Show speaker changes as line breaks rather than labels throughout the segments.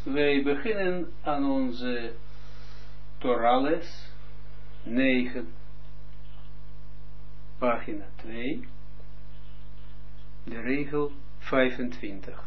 Wij beginnen aan onze Torah-les 9, pagina 2, de regel 25.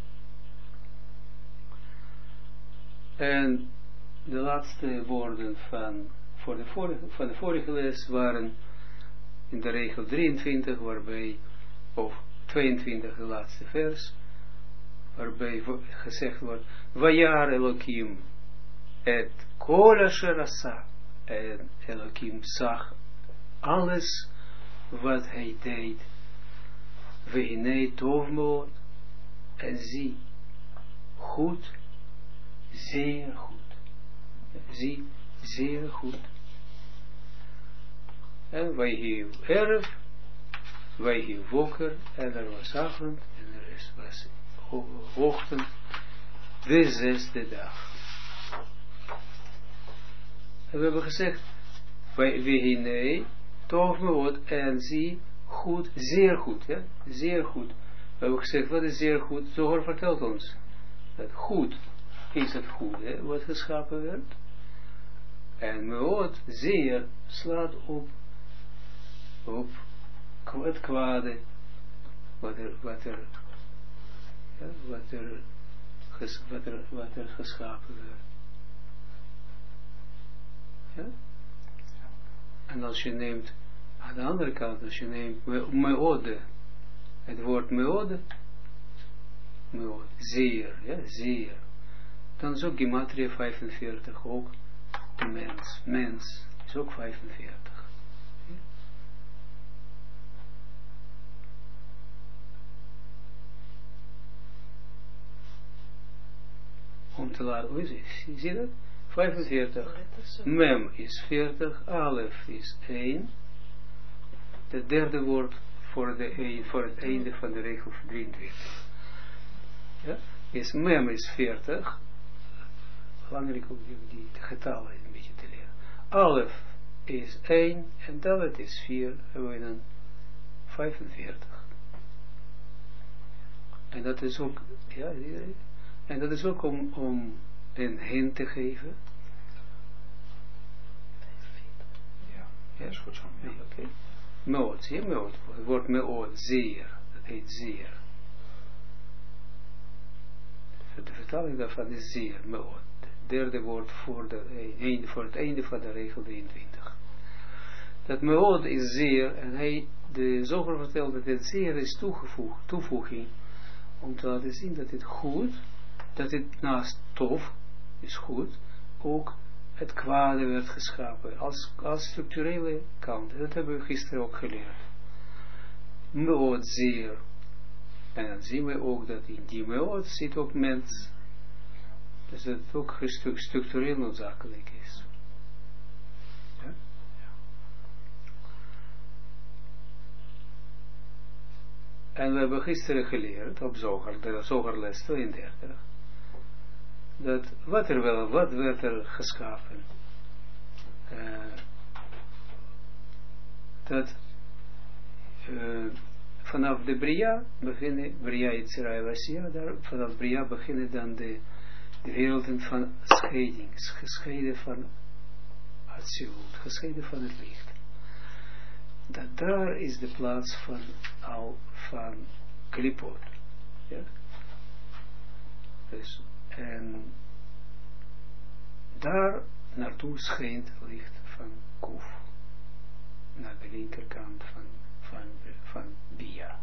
En de laatste woorden van de vorige les waren in de regel 23, waarbij, of 22, de laatste vers, waarbij gezegd wordt, Vayar Elohim et kol asher asa, en Elohim zag alles wat hij deed, vehinei tov meod, en zie, goed, zeer goed, zie, zeer goed. En wij hier erf, wij hier woker, en er was avond, en er was ochtend, de 6e dag. En we hebben gezegd, wie nee, tof me wat, en zie, goed, zeer goed, ja, zeer goed. We hebben gezegd, wat is zeer goed? Zoger vertelt ons, dat goed is het goede, wat geschapen werd. En meot, zeer, slaat op het kwade, wat er geschapen werd. Ja? En als je neemt, aan de andere kant, als je neemt meode, het woord meode, zeer, ja, zeer, dan is ook gematria 45, ook de mens is ook 45. Om te laten, hoe is het? Zie je dat? 45. Mem is 40, Alef is 1. Het derde woord voor het einde van de regel 23. Ja? Is Mem is 40. Belangrijk om die getallen een beetje te leren. Alef is 1 en Dalet is 4. Hebben we dan 45. En dat is ook, ja, en dat is ook om een hint te geven.
Ja, dat is goed zo. Ja.
Oké. Meod, zie je meod? Het woord meod, zeer. Dat heet zeer. De vertaling daarvan is zeer, meod. Het derde woord voor het einde van de regel 23. Dat meod is zeer, en de zoger vertelt dat het zeer is toevoeging, om te laten zien dat het goed, dat het naast tof is goed, ook het kwade werd geschapen, als structurele kant. Dat hebben we gisteren ook geleerd. Meod zeer. En dan zien we ook dat in die meod zit ook mens. Dus dat het ook structureel noodzakelijk is. Ja? En we hebben gisteren geleerd, op de zogerles 32, dat wat werd er geschapen? Dat vanaf de Bria beginnen, Bria Yitzhak Vasia, vanaf Bria beginnen dan de werelden van scheiding, gescheiden van Atsilut, gescheiden van het licht. Dat daar is de plaats van Klipot. Ja? Dus, en daar naartoe schijnt licht van Kuf, naar de linkerkant van Bia.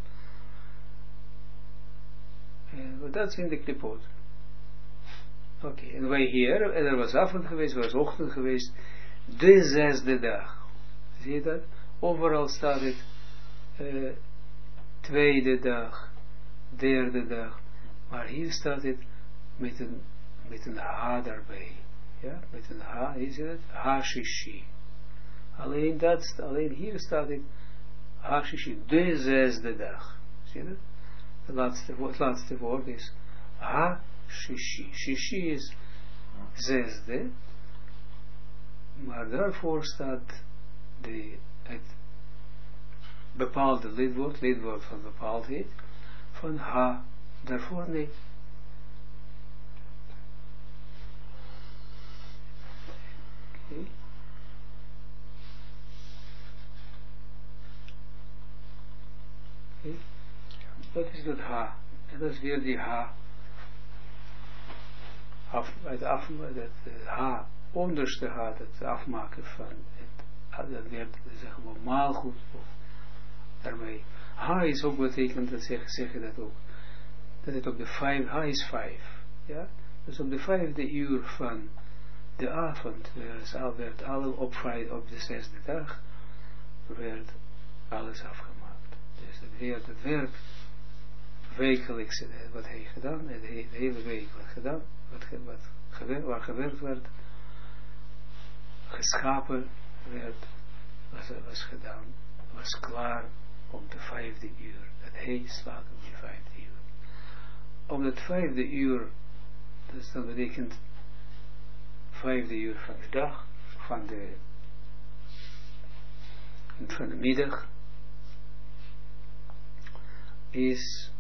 En dat zijn de Klipot. Oké, en wij hier, en er was avond geweest, er was ochtend geweest, de 6e dag. Zie je dat? Overal staat het tweede dag, derde dag, maar hier staat het met een H daarbij. Ja, met een H, is het? Hashishi. Alleen hier staat het Hashishi, de 6e dag. Zie je dat? Het laatste woord is Hashishi. Shishi is 6e, maar daarvoor staat het bepaalde lidwoord van bepaaldheid, van H, daarvoor nee. Okay. Okay. Dat is dat H. En dat is weer die H. Dat H, onderste H, het afmaken van het, dat werd, zeggen we, maalgoed. Daarmee. H is ook betekent, dat zeggen dat ook. Dat het op de 5, H is 5. Ja? Dus op de 5e uur van de avond, werd alle op de 6e dag, werd alles afgemaakt. Dus het werk wekelijks, wat hij gedaan, de hele week wat gedaan, waar gewerkt werd, geschapen werd, was gedaan, was klaar om de 5e uur. Dat hij slaat om de 5e uur. Om het 5e uur, dus dat betekent 5e uur van de dag, van de middag, is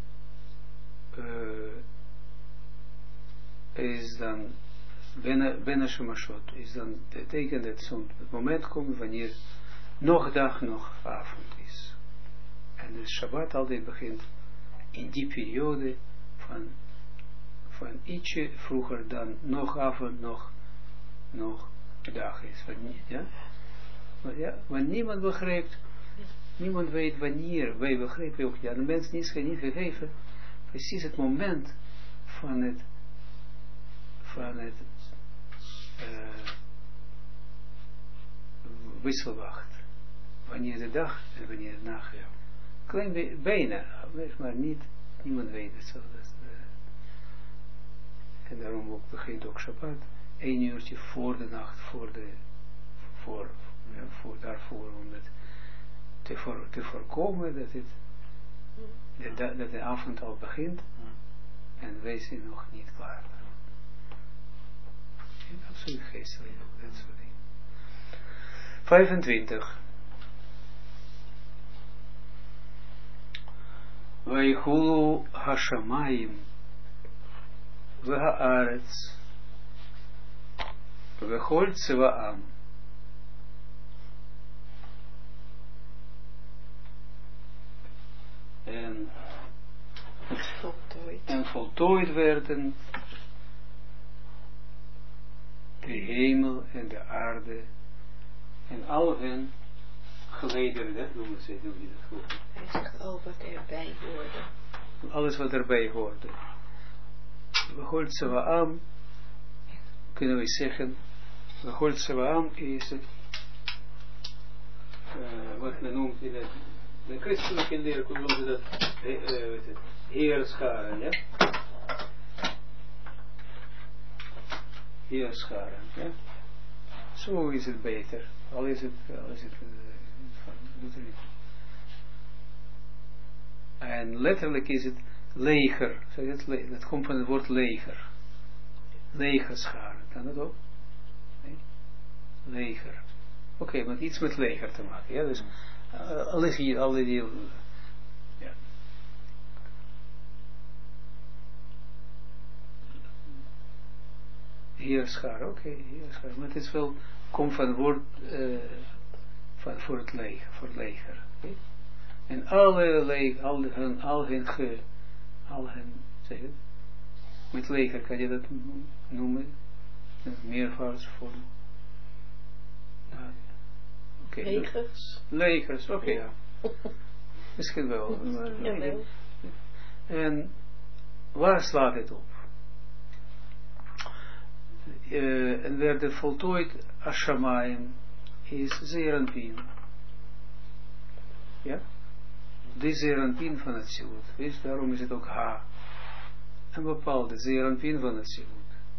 dan binnen Shemashot, is dan betekent dat het moment komt wanneer nog dag, nog avond is. En de Shabbat altijd begint in die periode van ietsje vroeger dan nog avond, nog dag is. Ja? Maar niemand begrijpt, niemand weet wanneer, wij begrijpen ook, ja, de mens niet gegeven, precies het moment van het wisselwacht. Wanneer de dag en wanneer de nacht. Ja. Klein bijna, maar niet, niemand weet het zo. En daarom ook begint ook Shabbat 1 uurtje voor de nacht, daarvoor, om het te voorkomen dat de avond al begint en wij zijn nog niet klaar. Absoluut geestelijk, dat soort dingen. 25. Vaychulu hashamayim v'haaretz v'chol tzva'am en voltooid werden de hemel en de aarde en al hun gelederen, dat noemen ze dat goed.
Hij zegt al wat erbij hoorde.
Alles wat erbij hoorde. V'chol tzva'am, kunnen we zeggen, v'chol tzva'am is het, wat men noemt in de christelijke leer, hoe noemen ze dat, heerscharen, ja? Heerscharen, ja? Zo is het beter. Al is het en letterlijk is het leger. Dat komt van het woord leger. Legerscharen. Kan dat ook? Nee? Leger. Oké, maar iets met leger te maken. Ja? Dus alle die ja. Heerscharen, oké, heerscharen. Maar het is wel, komt van het woord voor het leger, voor het leger. Okay? En al hun, zeg het, met leger kan je dat noemen, meervoud voor. Okay,
legers.
Legers, oké, ja. Misschien wel.
Jawel.
En waar slaat het op? En werd voltooid Ashamayim is Zeranpin. Ja? De Zeranpin van het Zilut. Dus daarom is het ook H. Een bepaalde Zeranpin van het Zilut.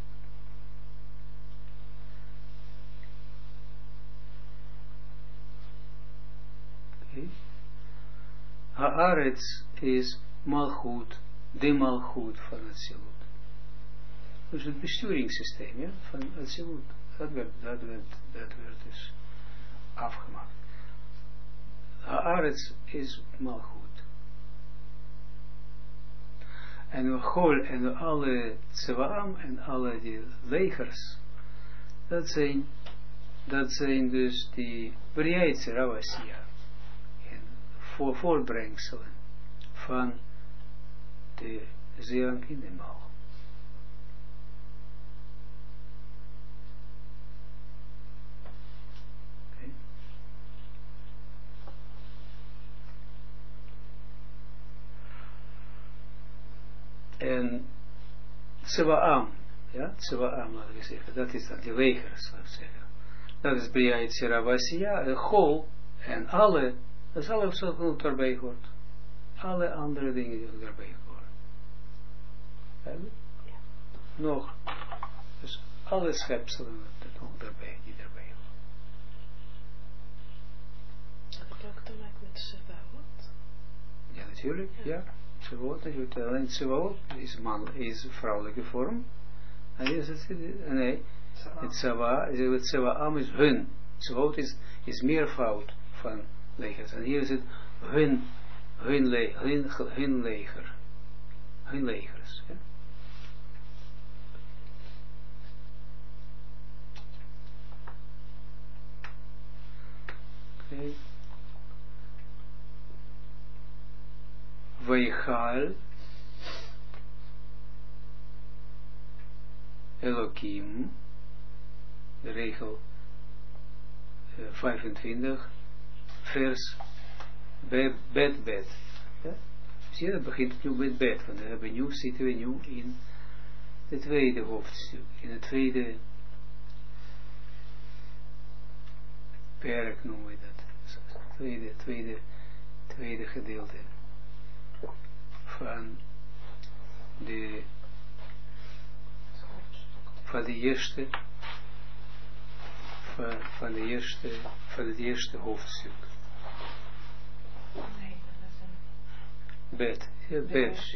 Okay. Haaretz is Malchut, de Malchut van het Zilut. Dus het besturingssysteem, ja, van het Zilut, dat werd dus afgemaakt. Haaretz is Malchut. En Chol en alle Tsevaam en alle die legers, dat zijn dat zijn dus die Briaitse Ravasya, voortbrengselen van de Zeerank in de Mal. En Tsevaam, ja, Tsevaam laten we zeggen, dat is dan die legers, laten we zeggen. Dat is Briaitse Ravasya, de Gol, en alle, dat is alles wat daarbij hoort. Alle andere dingen die daarbij horen. Ja. Nog, dus alle schepselen dat ook daarbij, die daarbij horen.
Had ik ook te maken met Sevaot?
Ja, natuurlijk, ja. Tsevaot, natuurlijk. Alleen Tsevaot is vrouwelijke vorm. En hier is het, nee, het Tsevaam is hun. Tsevaot is meervoud van legers. En hier is het hun leger. Hun legers. Ja? Okay. Veichal Elohim, de regel 25, vers bet. Ja? Zie je, dat begint nu met bet, want zitten we nu in het tweede hoofdstuk, in het tweede perk noemen we dat, tweede gedeelte van de eerste hoofdstuk.
Nee, dat is een
Bet. Ja, bet.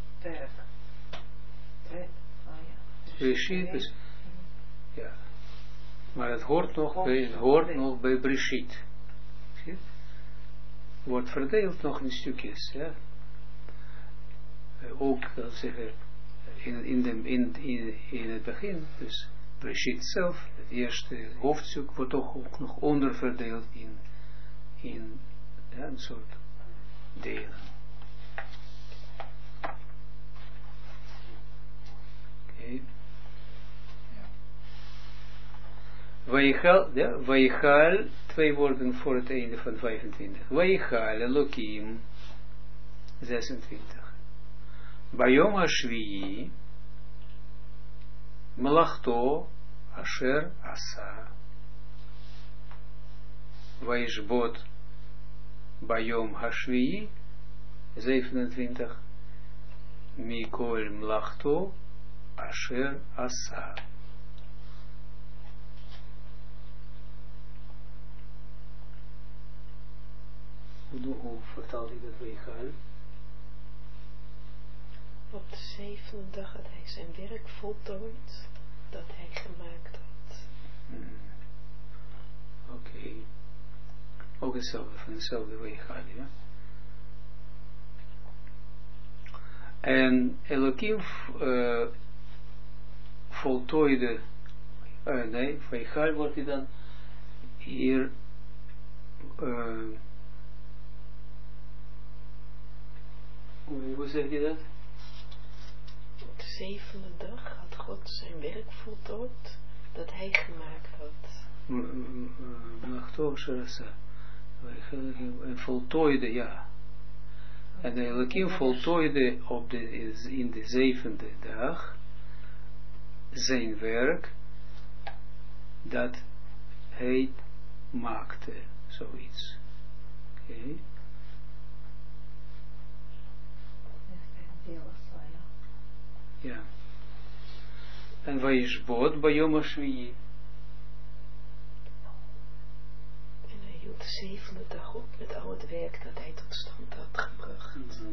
Breshit is, ja. Maar het hoort nog bij Breshit. Wordt verdeeld nog in stukjes, ja. Ook, zeggen, in het begin, dus Breshit zelf, het eerste hoofdstuk, wordt toch ook nog onderverdeeld in ja, een soort delen. Oké. Veichal, twee woorden voor het einde van 25. Veichal, Elohim, 26. Bayom Hashvi'i, Melachto, Asher Asa. Vaishbot, Bayom Hashvi'i, 27. Mikol Melachto, Asher Asa. Hoe vertaal ik dat Veichal?
Op de zevende dag had hij zijn werk voltooid dat hij gemaakt had.
Oké. Ook hetzelfde, van hetzelfde Veichal, ja. En Elohim voltooide, nee, Veichal wordt hij dan hier hoe zeg je dat?
Op de zevende dag had God zijn werk voltooid dat hij gemaakt had.
En voltooide, ja. En Elohim voltooide in de zevende dag zijn werk dat hij maakte, zoiets. Oké. Ja. En Vaishbot Bayom Hashvi'i.
En hij hield de zevende dag op met al het werk dat hij tot stand had gebracht.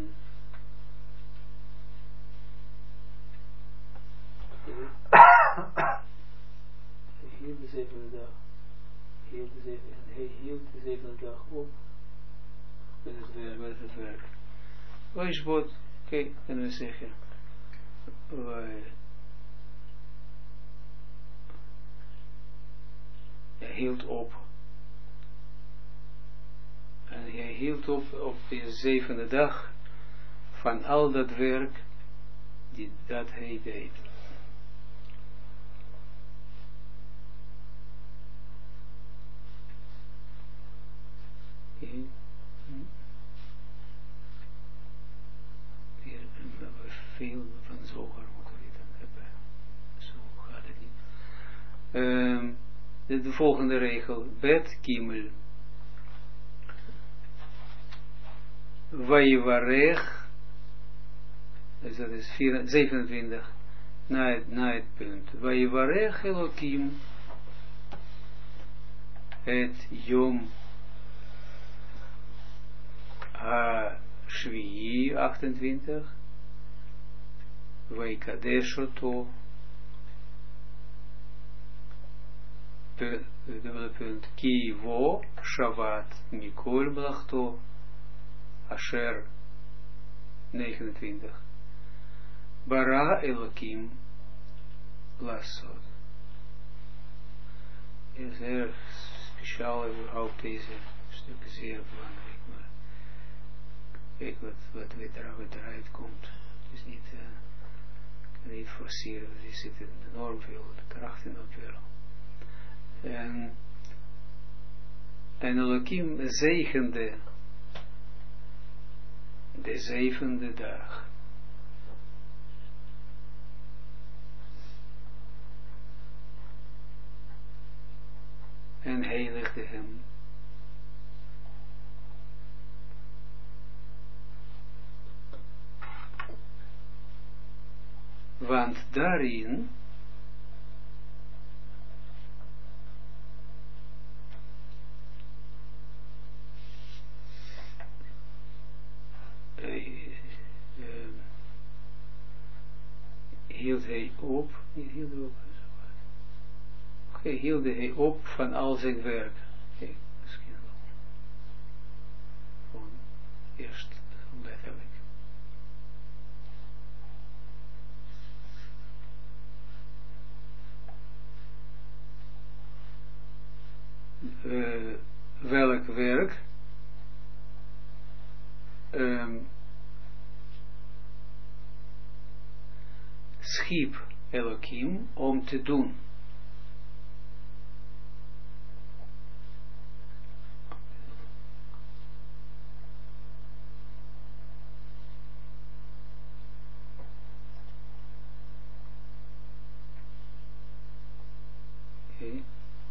Hij hield de zevende dag. Hij hield de zevende dag op met het werk. Vaishbot, oké, kunnen we zeggen. Hij hield op. En hij hield op de 7e dag van al dat werk dat hij deed. Hier hebben we veel van Zoger moeten we dan hebben. Zo gaat het niet. De volgende regel. Bet Gimel. Vayivarech. Dus dat is 27. Na het punt. Vayivarech Elokim. Het Yom. Shvi'i 28. Vaikadesh Oto. Dubbele punt. Ki vo Shavat Mikol Blachto. Asher 29. Bara Elokim Lasod. Is erg speciaal überhaupt deze stuk zeer belangrijk, maar kijk wat eruit komt. Dus niet, kan niet forceren, er zit enorm veel kracht in dat wereld. En Elohim zegende de 7e dag. En heiligde hem. Want daarin hield hij op, hield hij op van al zijn werk. Kijk, misschien wel. Gewoon eerst letterlijk. Welk werk? Schiep Elohim om te doen. Okay.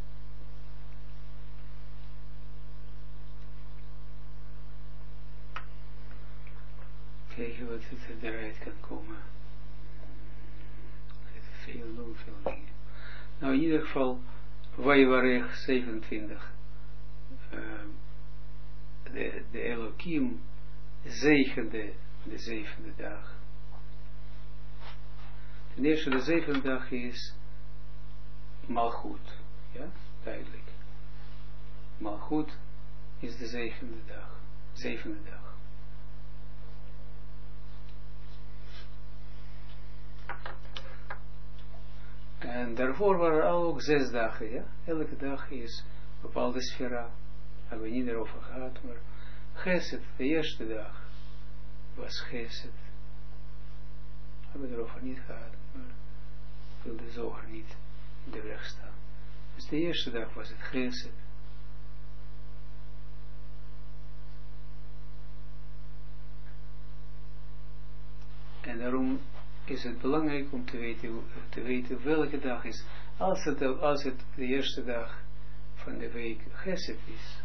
Kijken wat het eruit kan komen. Veel dingen. Nou, in ieder geval, Vayivarech 27. De Elohim zegende de 7e dag. Ten eerste, de 7e dag is Malchut. Ja, duidelijk. Malchut is de 7e dag. 7e dag. En daarvoor waren er ook 6 dagen, ja. Elke dag is een bepaalde sfera. Hebben we niet erover gehad, maar Geset, de eerste dag, was Geset. Hebben we erover niet gehad, maar ik wil de Zoger niet in de weg staan. Dus de eerste dag was het Geset. En daarom is het belangrijk om te weten welke dag is. Als het de eerste dag van de week Geset is,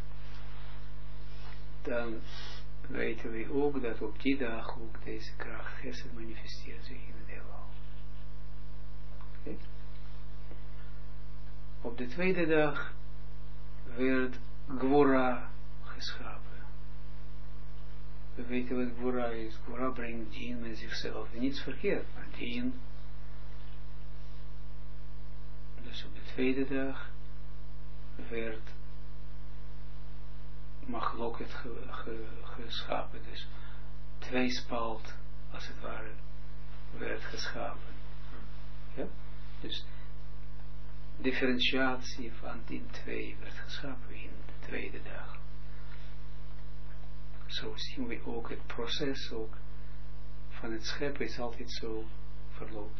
dan weten we ook dat op die dag ook deze kracht Geset manifesteert zich in het heelal. Okay. Op de tweede dag werd Gwora geschapen. We weten wat Gwora is. Gwora brengt dien met zichzelf. En niets verkeerd, maar dien. Dus op de tweede dag werd Machloket geschapen. Dus tweespalt, als het ware, werd geschapen. Ja? Dus differentiatie van die twee werd geschapen in de tweede dag. Zo zien we ook het proces ook van het scheppen is altijd zo verloopt.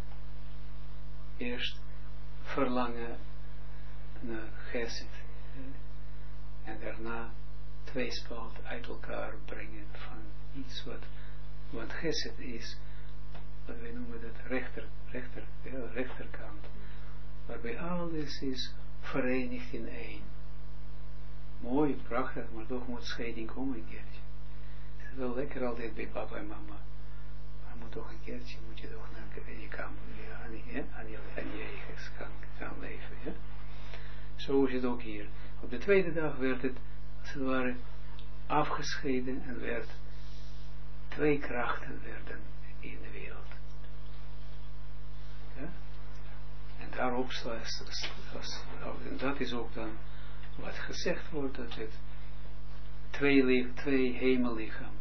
Eerst verlangen naar Gesed en daarna tweespalt uit elkaar brengen van iets wat Gesed is, wat wij noemen dat rechterkant, waarbij alles is verenigd in één. Mooi, prachtig, maar toch moet scheiding komen een keertje. Het is wel lekker altijd bij papa en mama, maar moet toch een keertje, moet je toch naar je kamer, aan je eigen gaan leven. Ja? Zo is het ook hier. Op de tweede dag werd het, als het ware, afgescheiden en werd twee krachten werden in de wereld. Ja? En daarop en dat is ook dan wat gezegd wordt, dat het twee hemellichamen,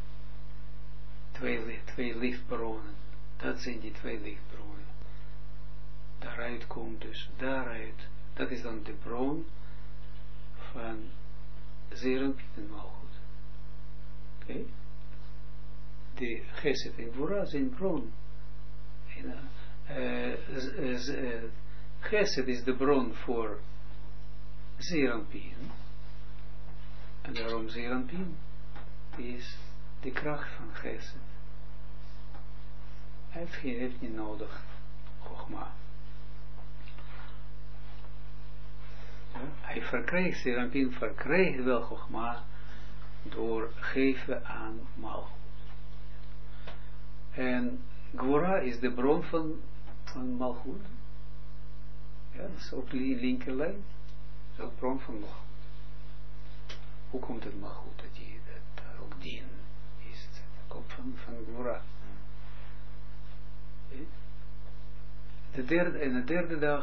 twee lichtbronnen, dat zijn die twee lichtbronnen. Daaruit komt dus, dat is dan de bron van Zeranpien en Malchut. Oké? De Gesed en Gvura zijn bron. Gesed is de bron voor Zeranpien. En daarom Zeranpien is de kracht van Gesed. Hij heeft niet nodig Chogma. Ja, hij verkreeg, Zeranpien verkreeg wel Chogma door geven aan Malchut. En Gvura is de bron van Malchut. Ja, dat is op de linkerlijn. Dat is de bron van Malchut. Hoe komt het Malchut? Dat ook dien is. Dat komt van Gvura. De derde dag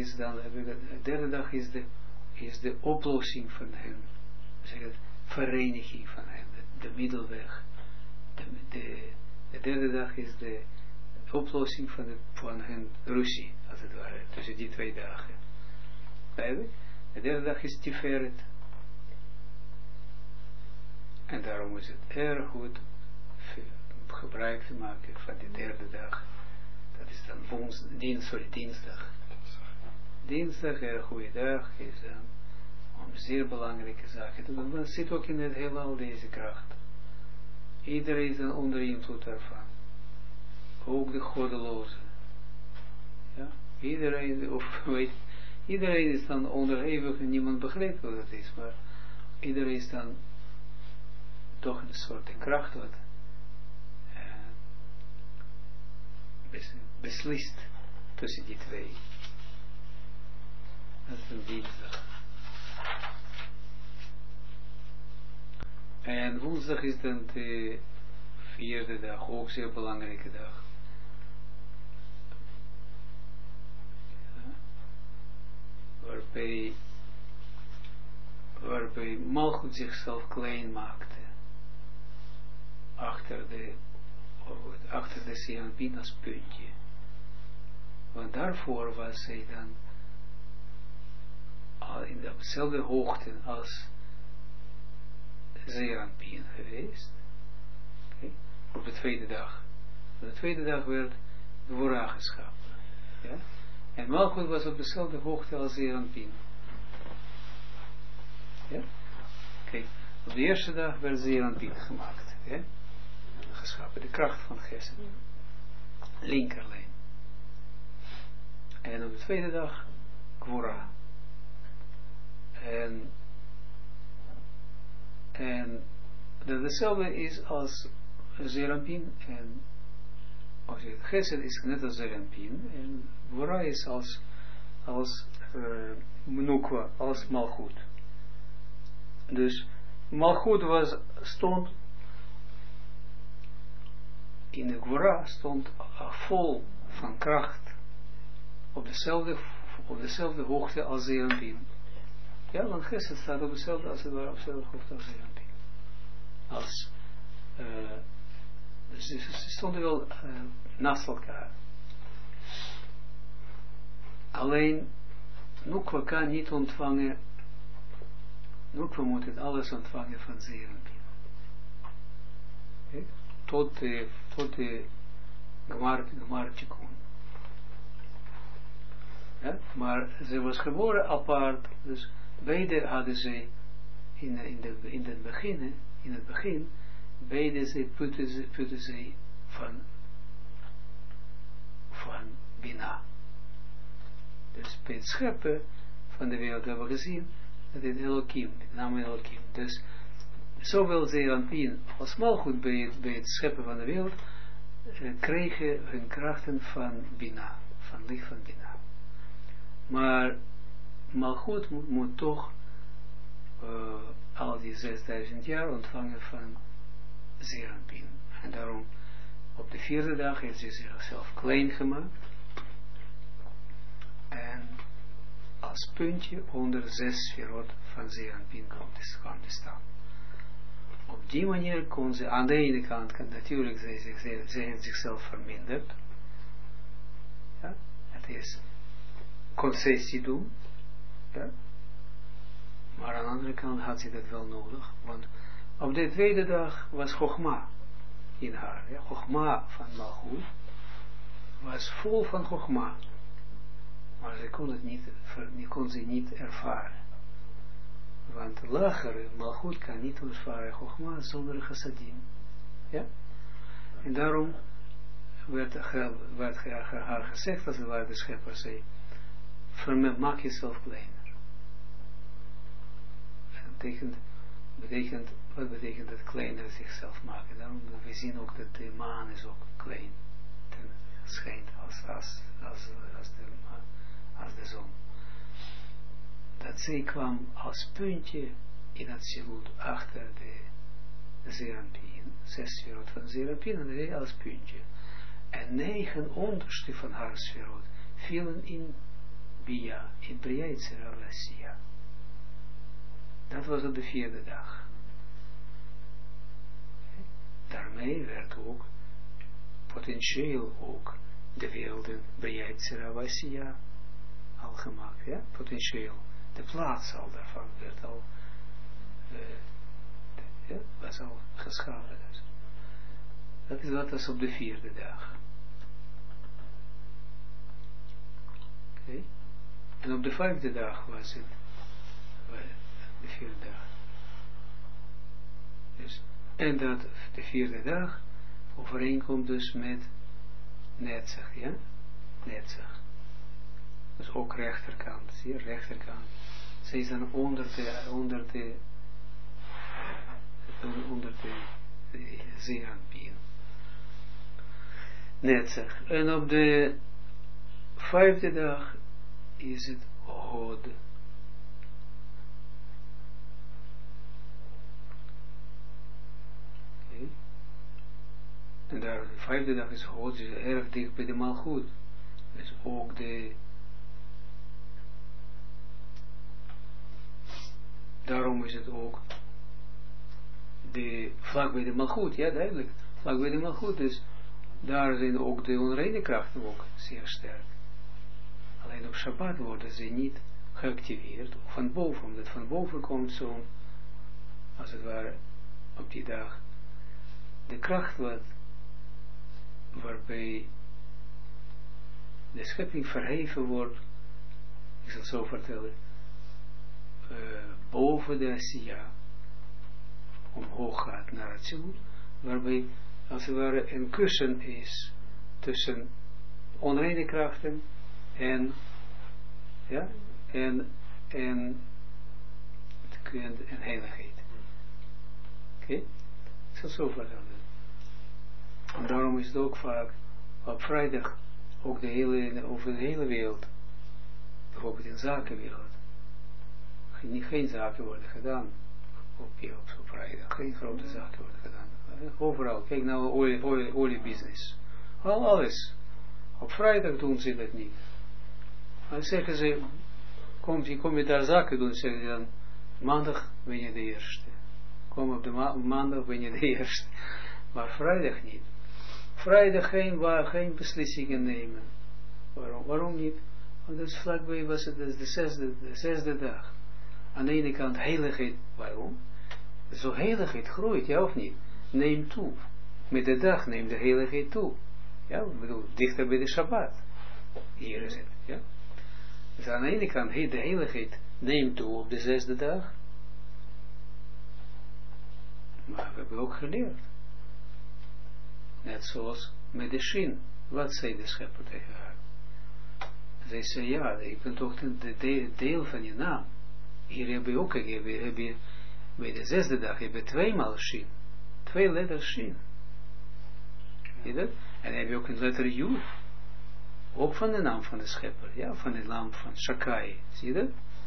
is de oplossing van hem. De vereniging van hem. De middelweg. De derde dag is de oplossing van hun ruzie, als het ware, tussen die twee dagen. De derde dag is Tiferet. En daarom is het erg goed gebruik te maken van de derde dag. Dat is dan dinsdag. Dinsdag, erg goede dag, is dan om zeer belangrijke zaken te doen. Want het zit ook in het heelal deze kracht. Iedereen is dan onder invloed daarvan. Ook de goddelozen. Ja? Iedereen is dan onderhevig en niemand begrijpt wat het is. Maar iedereen is dan toch een soort kracht wat beslist tussen die twee. Dat is een dinsdag. En woensdag is dan de vierde dag, ook een zeer belangrijke dag. Ja. Waarbij Malchut zichzelf klein maakte. Achter de Zeranpien als puntje. Want daarvoor was zij dan al in dezelfde hoogte als Zeranpien geweest. Okay. Op de tweede dag. Op de tweede dag werd Gvura geschapen. Ja? En Malchut was op dezelfde hoogte als Zeranpien. Ja? Kijk, op de eerste dag werd Zeranpien gemaakt. Ja? Geschapen, de kracht van Gesed. Linkerlijn. En op de tweede dag Gvura. En dat hetzelfde is als Zeranpien en Gesed is net als Zeranpien en Gvura is als Menukwa, als Malchut. Dus Malchut stond in de Gvura stond vol van kracht op dezelfde hoogte als Zeranpien. Ja, want Gesed staat op dezelfde hoogte als Zeranpien. Ze stonden wel naast elkaar. Alleen, Nukwa kan niet ontvangen, Nukwa moet het alles ontvangen van Zeranpin. Okay? Tot de Gemar Tikkun. Ja? Maar ze was geboren apart, dus beide hadden ze in het begin, beide ze putten ze van Bina. Dus bij het scheppen van de wereld hebben we gezien, dat het Elohim, met name Elohim. Dus zowel Zeranpin als Malchut bij het scheppen van de wereld, kregen hun krachten van Bina, van licht van Bina. Maar Malchut moet toch al die 6000 jaar ontvangen van Zeranpin. En daarom op de 4e dag heeft ze zichzelf klein gemaakt. En als puntje onder 6 sferot van Zeranpin kwam te staan. Op die manier kon ze, aan de ene kant kan natuurlijk ze heeft zichzelf verminderd. Ja, het is concessie doen. Ja. Maar aan de andere kant had ze dat wel nodig. Want op de 2e dag was Chogma in haar. Ja. Chogma van Malchut was vol van Chogma. Maar ze kon het niet ervaren. Want lagere Malchut kan niet ervaren Chogma zonder chassadim. Ja? En daarom werd haar gezegd, als het ware de schepper zei, maak jezelf kleiner. Wat betekent dat kleiner zichzelf maken? Daarom we zien ook dat de maan is ook klein. Het schijnt als de zon. Dat zij kwam als puntje in het Zilut achter de Zeranpin, 6 sferot van Zeranpin, en zij als puntje. En 9 onderste van haar sferot vielen in Bia, in Bria Yetzirah Asiya. Dat was op de 4e dag. Daarmee werd ook potentieel ook de werelden Bria Yetzirah Asiya al gemaakt, ja, potentieel. De plaats al daarvan werd al was al geschapen. Dus. Dat is wat was op de 4e dag. Okay. En op de 5e dag was het de 4e dag. Dus, en dat de 4e dag overeenkomt dus met Netzach, ja? Netzach. Dus ook rechterkant, zie je, rechterkant. Zij is dan onder de Zeranpin. Netzach. En op de 5e dag is het Hod. Okay. En daar de 5e dag is Hod, is erg dicht bij de Malchut. Dus ook daarom is het ook vlak bij de Malchut, ja duidelijk, vlak bij de Malchut, dus daar zijn ook de onreine krachten ook zeer sterk. Alleen op Shabbat worden ze niet geactiveerd, van boven, omdat van boven komt zo, als het ware, op die dag, de kracht waarbij de schepping verheven wordt, ik zal het zo vertellen, boven de Asiya, omhoog gaat naar het Zilut, waarbij als het ware een kussen is tussen onreine krachten en heiligheid. Oké? Ik zal het zo vertellen. En daarom is het ook vaak op vrijdag ook over de hele wereld, bijvoorbeeld in de zakenwereld, geen zaken worden gedaan op vrijdag, geen grote zaken worden gedaan. Overal, kijk nou oliebusiness. Alles. Op vrijdag doen ze dat niet. Dan zeggen ze, kom je daar zaken doen, zeggen ze dan, maandag ben je de eerste. Kom op de maandag ben je de eerste. Maar vrijdag niet. Vrijdag geen beslissingen nemen. Waarom niet? Want dus vlakbij was het dus de zesde dag. Aan de ene kant heiligheid, waarom? Zo heiligheid groeit, ja of niet? Neemt toe. Met de dag neemt de heiligheid toe. Ja, ik bedoel, dichter bij de Shabbat. Hier is het, ja. Dus aan de ene kant, de heiligheid neemt toe op de zesde dag. Maar we hebben ook geleerd. Net zoals met de Shin. Wat zei de schepper tegen haar? Zij zei, ja, ik ben toch de deel van je naam. Hier heb je ook, heb je bij de zesde dag, heb je 2 maal Shin. 2 letters Shin. Zie je dat? En heb je ook een letter Yud. Ook van de naam van de schepper. Ja, van de naam van Shakai. Zie je dat?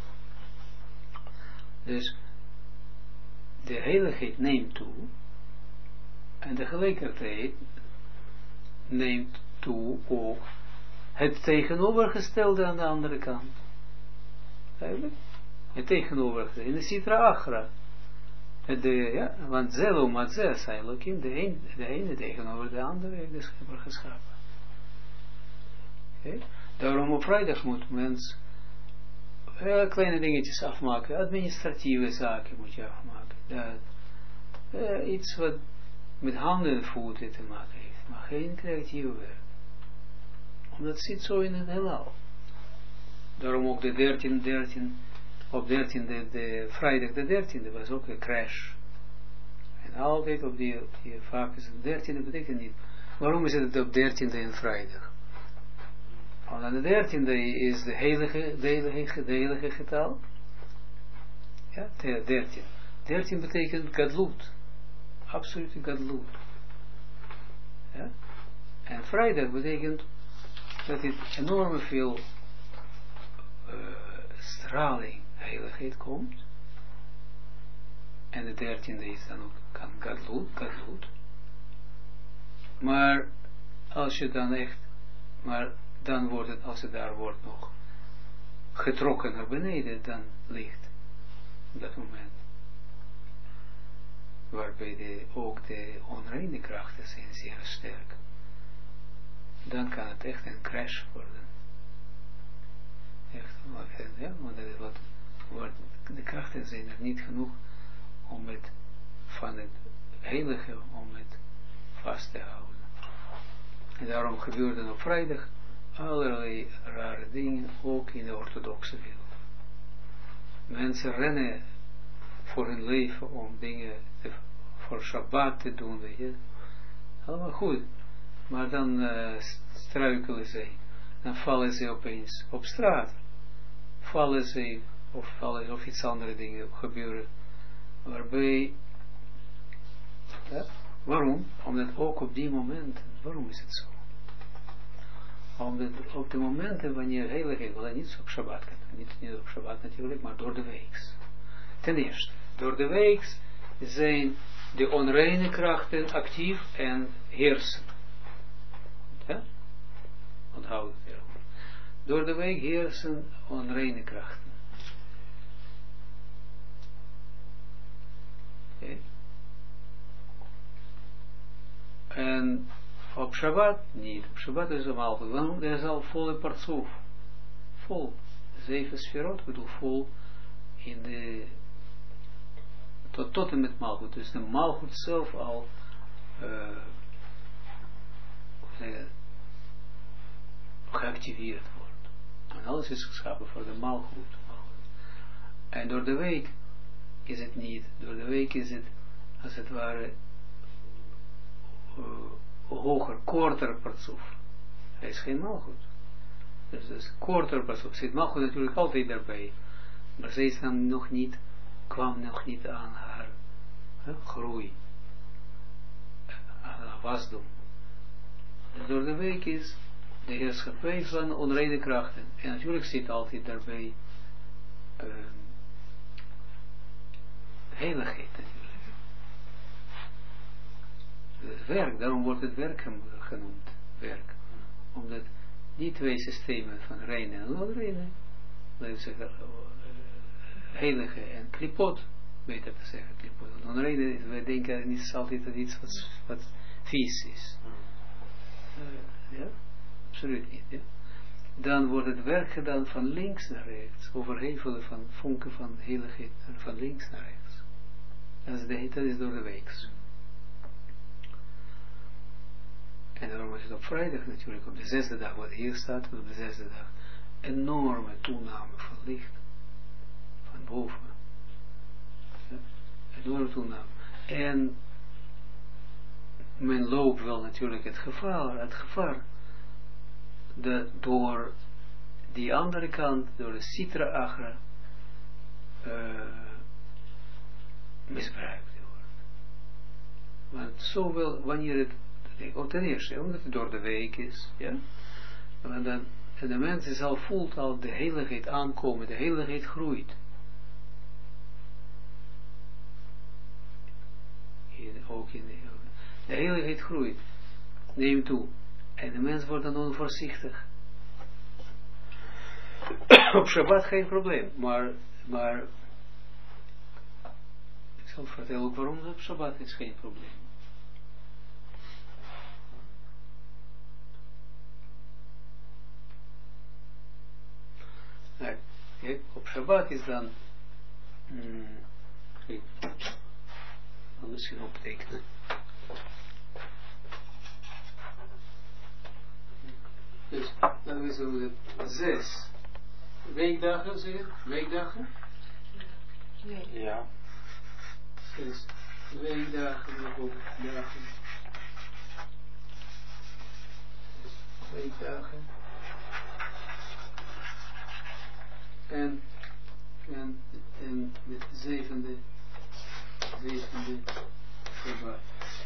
Dus, de heiligheid neemt toe. En tegelijkertijd neemt toe ook het tegenovergestelde aan de andere kant. Eigenlijk? Het tegenovergestelde. In de Sitra Achra. Want Zelo Matzeh zei Elohim, de ene tegenover de andere heeft de schepper geschapen. Okay? Daarom op vrijdag moet mens kleine dingetjes afmaken, administratieve zaken moet je afmaken. Iets wat met handen en voeten te maken heeft, maar geen creatieve werk. Omdat het zit zo in het heelal. Daarom ook de 13, op 13e, vrijdag de 13e was ook een crash. En altijd op die vaak is het 13e betekent niet. Waarom is het op 13e en vrijdag? Want de 13e is de heilige getal. Ja, 13. 13 betekent gadlut. Absolute gadlut. Ja? En vrijdag betekent dat het enorme veel straling, heiligheid komt. En de 13e is dan ook gadlut. Maar als je dan echt, dan wordt het, als het daar wordt nog getrokken naar beneden, dan ligt op dat moment. Waarbij ook de onreine krachten zijn zeer sterk. Dan kan het echt een crash worden. Echt, ja, want de krachten zijn er niet genoeg om het van het heilige, om het vast te houden. En daarom gebeurden op vrijdag allerlei rare dingen, ook in de orthodoxe wereld. Mensen rennen voor hun leven om dingen voor Shabbat te doen, weet je. Allemaal goed. Maar dan struikelen ze. Dan vallen ze opeens op straat. Vallen ze, of iets andere dingen gebeuren. Waarbij, waarom? Omdat ook op die momenten, waarom is het zo? Omdat op de momenten wanneer heiligheid, wel niet op Shabbat, niet op Shabbat natuurlijk, maar door de weeks. Ten eerste, door de weeks zijn de onreine krachten actief en heersen. Ja? Onthoud het weer. Door de week heersen onreine krachten. Okay. En op Shabbat niet. Op Shabbat is het al goed. Waarom? Er is al volle partsoef. Vol. 7 sferot, bedoel vol in de tot en met maalgoed. Dus de maalgoed zelf al geactiveerd wordt. En alles is geschapen voor de maalgoed. En door de week is het niet. Door de week is het als het ware hoger, korter partsoef. Hij is geen maalgoed. Dus korter partsoef. Zit maalgoed natuurlijk altijd daarbij. Maar zij is dan nog niet, kwam nog niet aan haar groei. Aan haar wasdom. Dus door de week is de heerschappij van onreine krachten. En natuurlijk zit altijd daarbij heiligheid natuurlijk. Het werk, daarom wordt het werk genoemd. Werk. Omdat die 2 systemen van reine en onreine, laten we zeggen, heilige en klipot, beter te zeggen, klipot. Onreine, wij denken niet altijd aan iets wat vies is. Ja, absoluut niet. Ja. dan wordt het werk gedaan van links naar rechts, overhevelen van vonken van heiligheid van links naar rechts. Dat is door de weeks. En daarom is het op vrijdag natuurlijk, op de 6e dag, wat hier staat, op de 6e dag, enorme toename van licht, van boven. Ja? Enorme toename. En men loopt wel natuurlijk het gevaar, door die andere kant, door de Sitra Achra, misbruikt wordt. Want zowel wanneer het, ten eerste, omdat het door de week is, ja, en de mens voelt al de heiligheid aankomen, de heiligheid groeit. De heiligheid groeit, neemt toe. En de mens wordt dan onvoorzichtig. Op Shabbat geen probleem, maar ik zal vertellen ook waarom op Shabbat is geen probleem. Nee, kijk, op Shabbat is dan kijk, dan misschien optekenen. Dus, dan weten we het 6 weekdagen, zeg je? Weekdagen?
Ja.
6 weekdagen, ook dagen. 6 weekdagen. En de 7e Shabbat.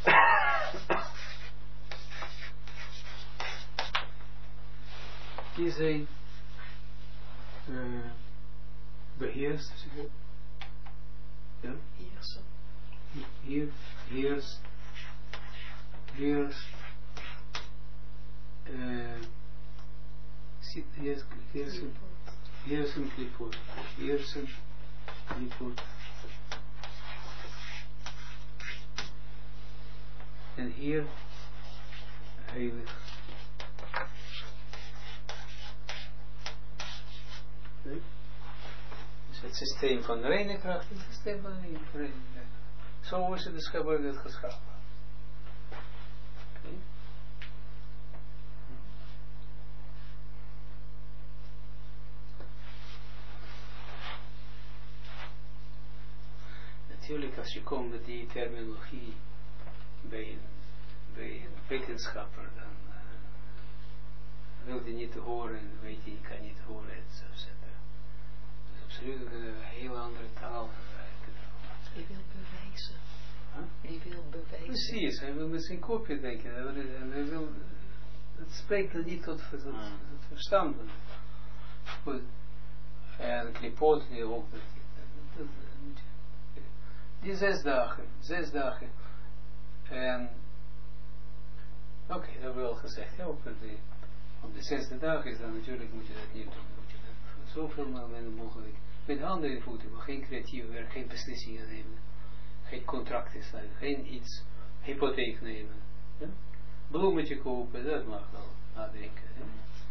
Die zijn beheerst, zeg je? Ja?
Heersen.
Heerst. Heersen klipot. En hier heilig. Nee? Dus het systeem van de reine kracht is het systeem van de reine kracht. Zo is het de schepper dat geschapen. Okay. Natuurlijk als je komt met die terminologie bij een wetenschapper, dan wil je niet horen, weet je kan niet horen, etc. Dus absoluut een heel andere taal gebruiken.
Hij wil bewijzen. Hij wil bewijzen.
Precies, hij wil met zijn kopje denken. En hij wil, het spreekt er niet tot verstand. Goed. En klipot, die ook. Die 6 dagen. En oké, dat hebben we al gezegd. Ja, op de 6e dag is dan natuurlijk, moet je dat niet doen. Moet je dat zoveel mogelijk met handen en voeten, maar geen creatief werk, geen beslissingen nemen, geen contracten sluiten, geen iets, hypotheek nemen. Ja? Bloemetje kopen, dat mag wel nadenken. Ja?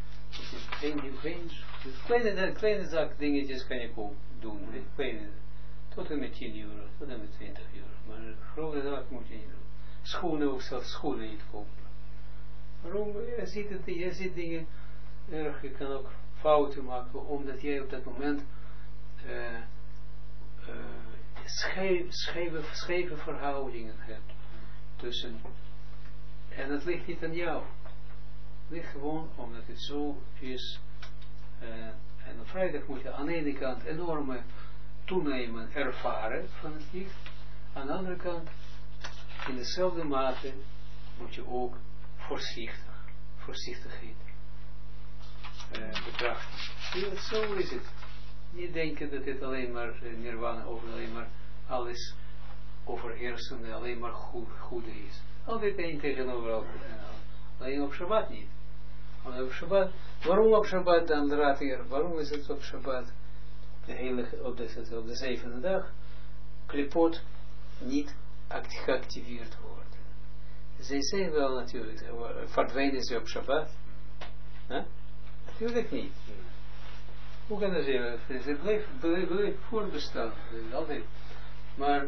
Geen kleine zak dingetjes kan je doen. Kleine, tot en met 10 euro, tot en met 20 euro. Maar een grote zaak moet je niet doen. Schoenen, ook zelfs schoenen niet kopen. Waarom? Je ziet dingen erg, je kan ook fouten maken, omdat jij op dat moment scheve verhoudingen hebt tussen, en het ligt niet aan jou. Het ligt gewoon omdat het zo is, en op vrijdag moet je aan de ene kant enorme toenemen ervaren van het licht, aan de andere kant in dezelfde mate moet je ook voorzichtigheid betrachten. Zo is het. Niet denken dat het alleen maar nirvana over alleen maar alles overheersende, alleen maar goede is. Altijd één tegenover elkaar. Alleen op Shabbat niet. Op Shabbat, waarom op Shabbat dan raad hier? Waarom is het op Shabbat, op de 7e dag, klipot niet geactiveerd worden? Zij zijn wel natuurlijk, verdwijnen ze op Shabbat. Huh? Natuurlijk niet. Hoe kan dat zeggen? Het blijft voorbestaan. Altijd. Maar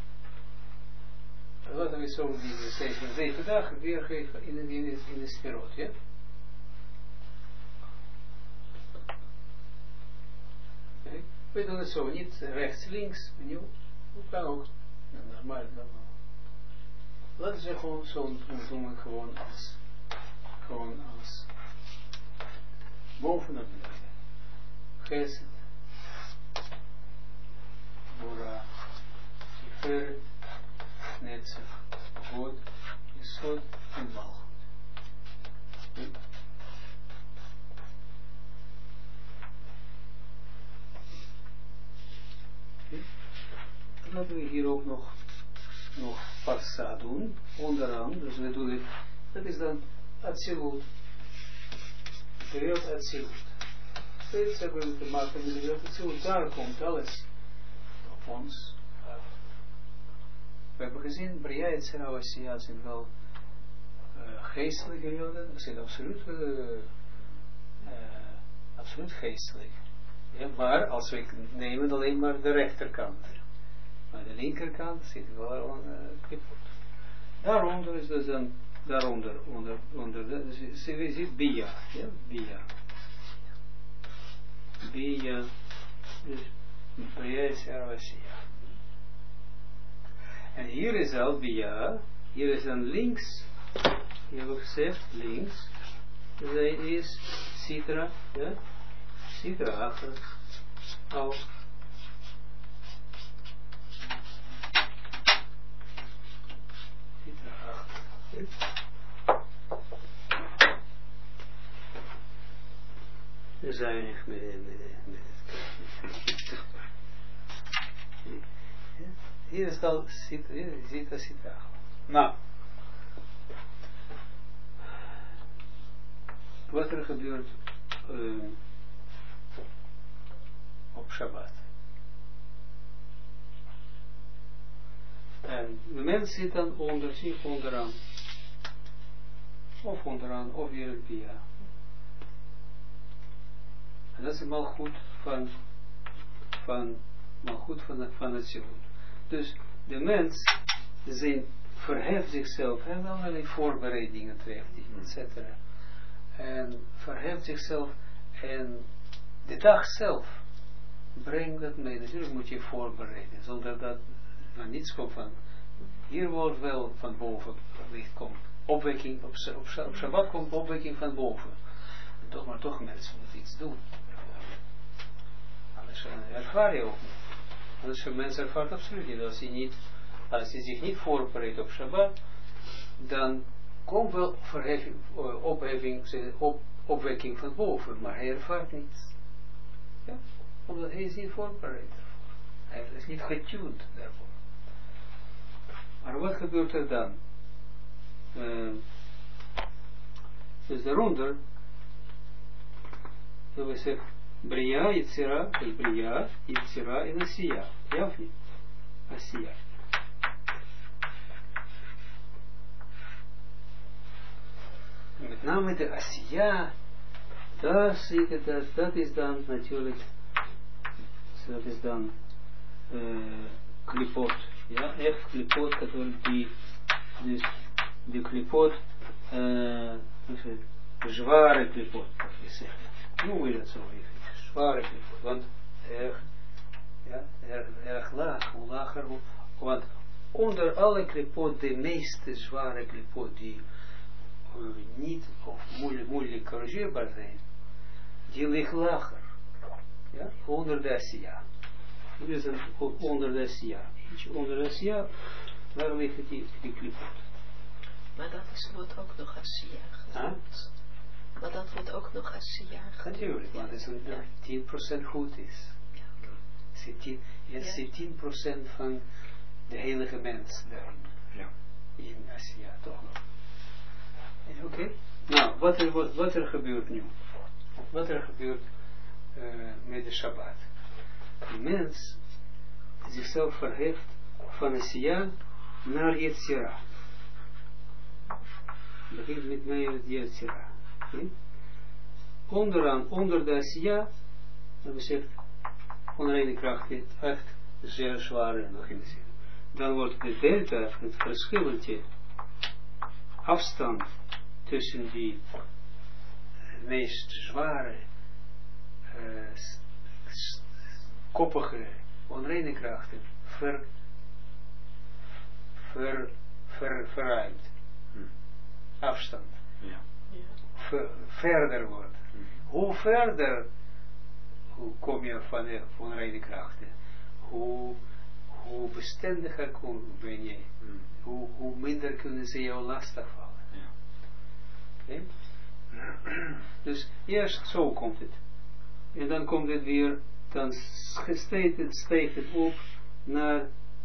laten we zo die 7 dagen weergeven in de sferot, ja? Okay. We doen het zo, niet rechts, links, hoe kan ook normaal. Laten we gewoon zo doen, gewoon als boven naar beneden. Geset, Bora, Tiferet, Netzach, God, Yesod en Malchut. Laten we hier ook nog parsa doen, onderaan, dus we doen het, dat is dan Atsilut, de wereld Atsilut. Steeds hebben we te maken met de wereld Atsilut, daar komt alles op ons af. We hebben gezien, Bria en Serawasia zijn wel geestelijke werelden, zijn absoluut geestelijk. Ja, maar als we nemen alleen maar de rechterkant. Maar de linkerkant zit wel een klipot. Daaronder is dus dan, dus je ziet Bia, ja, Bia. Bia, dus Bria is Arvasia. En hier is al Bia, hier is dan links, je hebt gezegd, links, zij is Sitra, ja, Sitra achter, al. Zuinig met het hier is al Sitra. Nou, wat er gebeurt op Shabbat. En de mens zit dan onderaan. Of onderaan, of weer een Bia. En dat is maar goed van het ziel. Dus de mens verheft zichzelf, en allerlei voorbereidingen treft hij, etc. En verheft zichzelf, en de dag zelf brengt dat mee. Natuurlijk moet je voorbereiden, zonder dat er niets komt van. Hier wordt wel van boven licht komt. Opwekking, op Shabbat komt opwekking van boven. Maar toch mensen moeten iets doen. Anders ervaar je ook niet. Anders mensen ervaart absoluut niet. Als je zich niet voorbereidt op Shabbat, dan komt wel opwekking van boven, maar hij ervaart niets. Ja? Omdat hij is niet voorbereid daarvoor. Hij is niet getuned daarvoor. Maar wat gebeurt er dan? Dus daaronder, dat we zeggen, Bria, Yitzira, Bria, Yitzira en Asiya. Ja of niet? Asiya. Met name de Asiya, daar zie je dat is dan natuurlijk, dat is dan klipot. Ja, echt klipot, die, dus de klipot, zware klipot, je zegt. Noem je dat zo even? Zware klipot, want erg laag, hoe lager, want onder alle klipot, de meeste zware klipot die niet of moeilijk corrigeerbaar zijn, die liggen lager, ja, onder de Asiya. Dus onder de Asiya, onder de Asiya, daar ligt die klipot.
Maar dat wordt ook nog Asiya genoemd. Maar dat wordt ook nog Asiya genoemd.
Natuurlijk, maar dat is een 10% goed is. Je zit 10% van de heilige mens daarin. Ja. In Asiya, toch nog. Oké. Nou, wat er gebeurt nu? Wat er gebeurt met de Shabbat? De mens zichzelf verheft van Asiya naar Yetzira. Begint met mij het Yetzira. onder de Asiya, dan zegt onreine kracht echt zeer zware nog in de zin. Dan wordt de delta, het verschilletje, afstand tussen die meest zware, koppige, onreine krachten verruimt. Afstand.
Ja.
Verder wordt. Hoe verder, hoe kom je van de onreine krachten? Hoe bestendiger ben je? Hoe minder kunnen ze jou lastigvallen?
Ja.
Okay? Dus eerst zo komt het. En dan komt het weer, dan steekt het op naar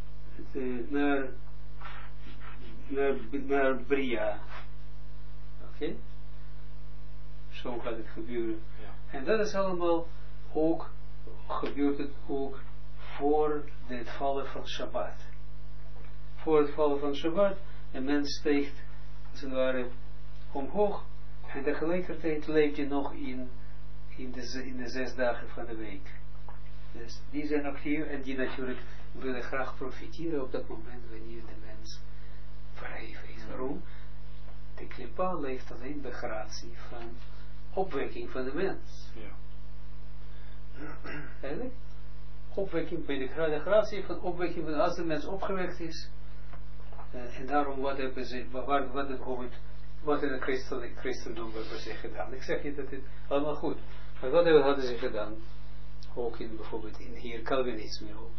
Bria. Oké? Zo gaat het gebeuren.
Ja.
En dat is allemaal ook, gebeurt het ook voor het vallen van Shabbat. Voor het vallen van Shabbat, een mens steekt, als het ware, omhoog, en tegelijkertijd leeft je nog in de 6 dagen van de week. Dus die zijn actief, en die natuurlijk willen graag profiteren op dat moment, wanneer de mens verheven is. Waarom? De klipa leeft alleen de gratie van opwekking van de mens.
Ja.
Eigenlijk? Opwekking bij de gratie van opwekking van als de mens opgewekt is. En daarom wat hebben ze, wat in het christendom hebben ze gedaan. Ik zeg niet dat het allemaal goed, maar wat hadden ze gedaan? Ook in bijvoorbeeld in hier Calvinisme ook.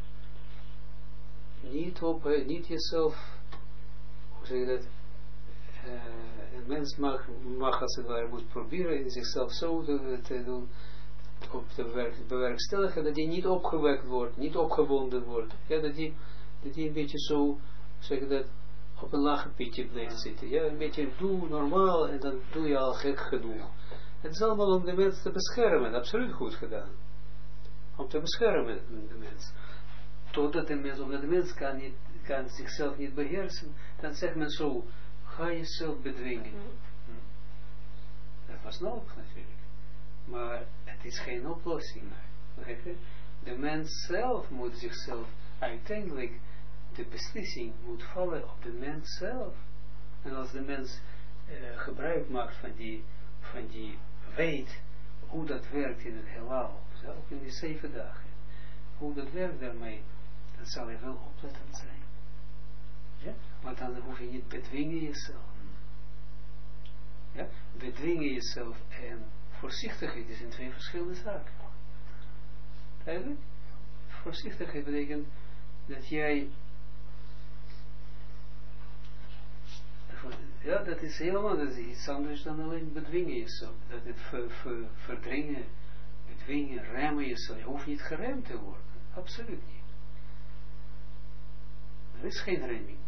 Niet jezelf, hoe zeg je dat? Een mens mag als het ware moet proberen in zichzelf zo te doen, op te bewerkstelligen, dat hij niet opgewekt wordt, niet opgewonden wordt. Ja, dat hij een beetje zo, zeg je dat, op een lage pitje blijft zitten. Ja, een beetje doe normaal en dan doe je al gek genoeg. Het is allemaal om de mens te beschermen, absoluut goed gedaan. Om te beschermen de mens. Totdat de mens, omdat de mens kan zichzelf niet beheersen, dan zegt men zo, ga jezelf bedwingen. Dat was nodig natuurlijk. Maar het is geen oplossing. De mens zelf moet zichzelf, uiteindelijk, de beslissing moet vallen op de mens zelf. En als de mens gebruik maakt van die weet hoe dat werkt in het heelal, ook in die 7 dagen, hoe dat werkt daarmee, dan zal je wel oplettend zijn. Ja? Want dan hoef je niet bedwingen jezelf. Ja? Bedwingen jezelf en voorzichtigheid is in 2 verschillende zaken. Eigenlijk? Voorzichtigheid betekent dat jij, ja, dat is helemaal, dat is iets anders dan alleen bedwingen jezelf. Dat het verdringen, bedwingen, remmen jezelf. Je hoeft niet geremd te worden. Absoluut niet. Er is geen remming.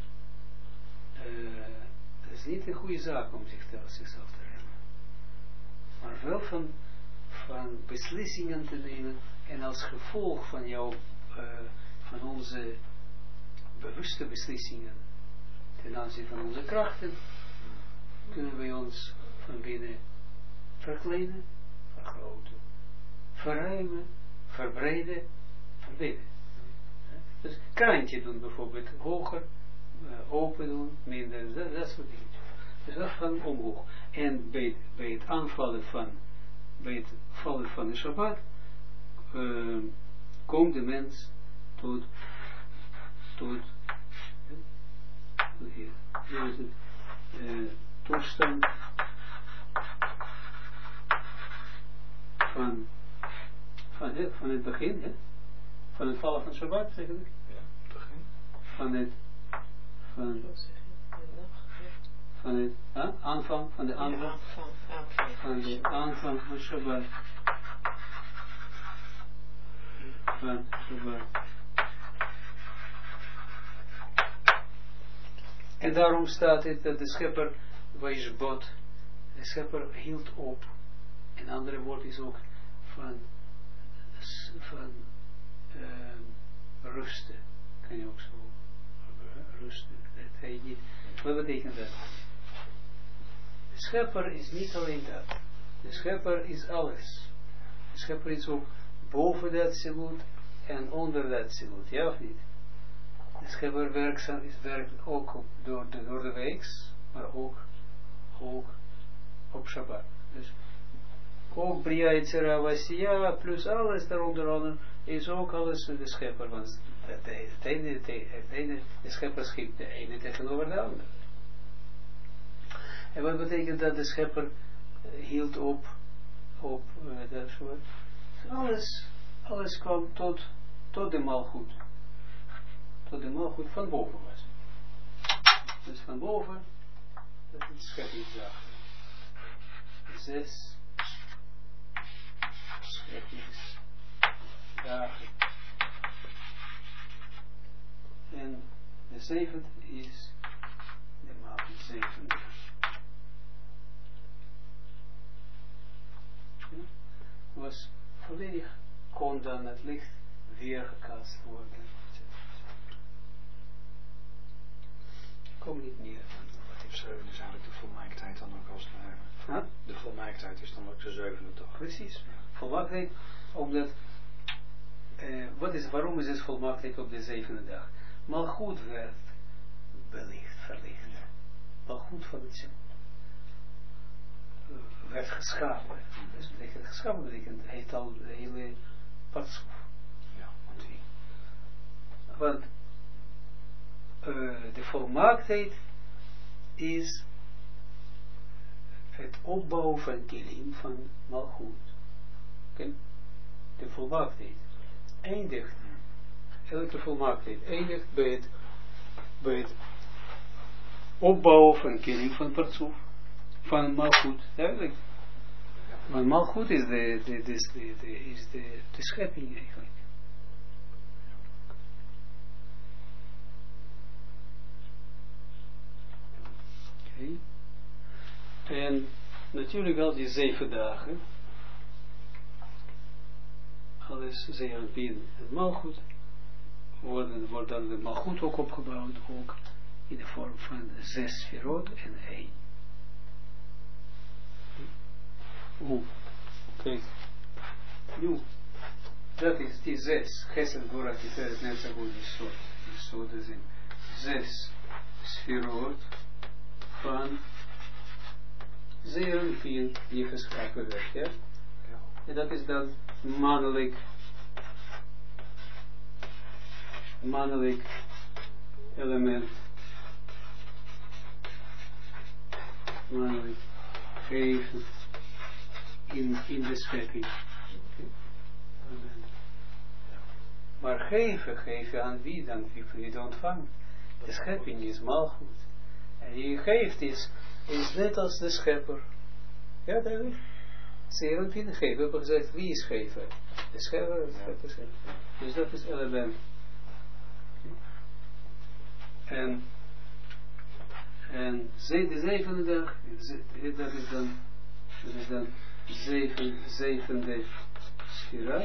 Het is niet een goede zaak om zichzelf te remmen. Maar wel van beslissingen te nemen en als gevolg van van onze bewuste beslissingen ten aanzien van onze krachten, kunnen wij ons van binnen verkleinen, vergroten, verruimen, verbreden, verbeteren. Dus kraantje doen bijvoorbeeld, hoger, open doen, minder, dat soort dingen. Dus dat van omhoog. En bij het aanvallen bij het vallen van de Shabbat, komt de mens tot toestand van het begin, hè? Van het vallen van Shabbat, zeg ik?
Ja, begin.
Van het aanvang van de aanvang van Shabbat. Van Shabbat. En daarom staat het dat de schepper, Weisbot, de schepper hield op. Een andere woord is ook van rusten. Kan je ook zo rusten. Dat hij niet. Wat betekent dat? De schepper is niet alleen dat. De schepper is alles. De schepper is ook boven dat absoluut en onder dat absoluut, ja of niet? De schepper werkt ook door de weeks, maar ook op Shabbat. Dus ook Bria Yitzhara Vasiya plus alles daaronder is ook alles de schepper, want de schepper schikt de ene tegenover de andere. En wat betekent dat de schepper hield op dat soort? Alles kwam tot de malgoed. Tot de malgoed van boven was. Dus van boven, dat is het scheppingsdag. 6 scheppingsdagen. En de 7e is de maand 7e. Was volledig, kon dan het licht weergekaatst worden. Kom niet meer.
Wat 7 is eigenlijk de volmaaktheid dan ook als de volmaaktheid is dan ook de 7e dag.
Precies. Ja. Volmaaktheid, omdat waarom is het volmaaktheid op de 7e dag? Malchut werd verlicht. Ja. Malchut van het zin. Werd geschapen. Dus betekent geschapen betekent hij heeft al de hele partsoef.
Ja,
want de volmaaktheid is het opbouwen van kilim van malchut. Okay? De volmaaktheid eindigt, elke volmaaktheid eindigt bij het opbouwen van kilim van partsoef. Van malchut, duidelijk. Want malchut is de schepping eigenlijk. Oké. En natuurlijk al die 7 dagen, alles zeeranpien en malchut, wordt dan de malchut ook opgebouwd, ook in de vorm van 6 sferot en 1. Kijk, nu, dat is die 6, Gesed Gora Tiferet Netzachut Yesod, dat zijn 6 sferot van zeeranpien die geschapen werd, ja? En dat is dan mannelijk element, mannelijk geven in de schepping. Maar geven aan wie dan? Wie de ontvangt. De schepping is malgoed. En die geeft is net als de schepper. Ja, duidelijk. Zeeranpien geven. We hebben gezegd, wie is geven? De schepper, de schepper, schepper. Dus dat is element. En de 7e dag, dat is dan zevende sfera.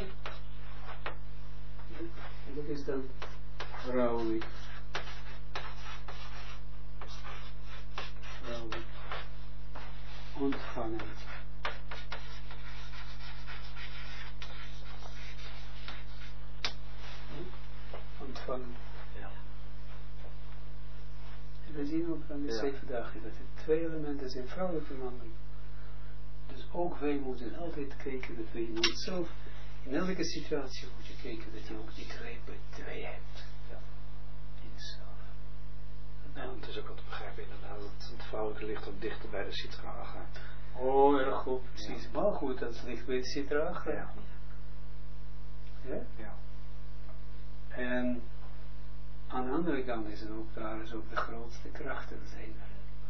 En dat is dan vrouwelijk. Ontvangen. Ontvangen.
Ja.
En we zien ook aan de 7 dagen dat het 2 elementen zijn, vrouwelijk en mannelijk. Dus ook wij moeten altijd kijken dat wij in onszelf, in elke situatie moet je kijken dat je ook die 2 hebt. Ja. In jezelf.
Ja, het is ook wat te begrijpen inderdaad dat het vrouwelijke ligt ook dichter bij de Sitra Achra.
Oh, erg goed, precies. Ja. Maar goed, dat ligt bij de Sitra Achra.
Ja.
Ja? Ja. En aan de andere kant is het ook, daar is ook de grootste krachten zijn er.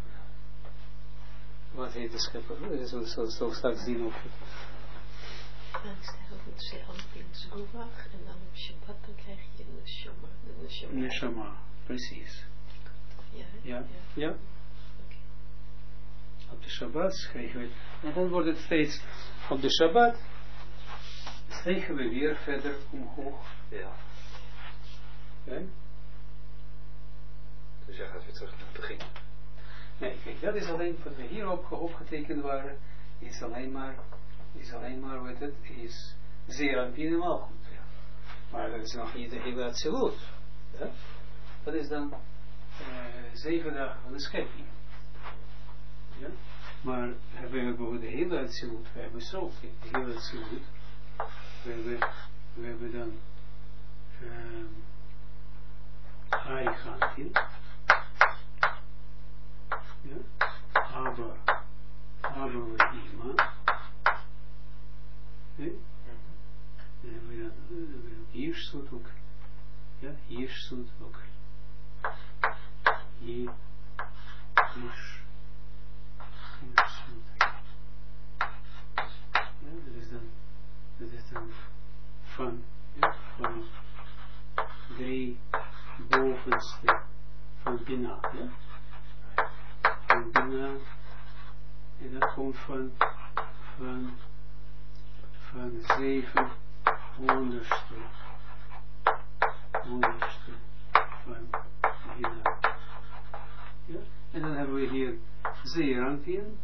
Wat heet de schepper? We zullen straks zien of
Dan sterft het Zeeranpien Zguvach en dan op Shabbat dan krijg je de
Neshama, precies. Ja. Okay. Op de Shabbat krijgen we, en dan wordt het steeds, op de Shabbat stijgen we weer verder omhoog.
Ja.
Okay.
Dus jij gaat weer terug naar het begin.
Nee, kijk, dat is alleen wat we hier opgetekend waren, is alleen maar wat het is, zeer aan helemaal goed. Ja. Maar dat is nog niet de hele absoluut. Ja? Dat is dan 7 dagen van de schepping. Ja? Maar hebben we bijvoorbeeld de hele absoluut, we hebben zo de hele absoluut. We hebben dan Arigantin. Ja? Aber we Ima. Nee? Dan hebben we dan Jirsut ook. Ja, Jirsut ook. Jirsut. Ja, dat is dan van 3 bovenste van Bina. Ja? Van Bina. En dat komt van 7 onderste van Bina. Ja? En dan hebben we hier Zeerampien.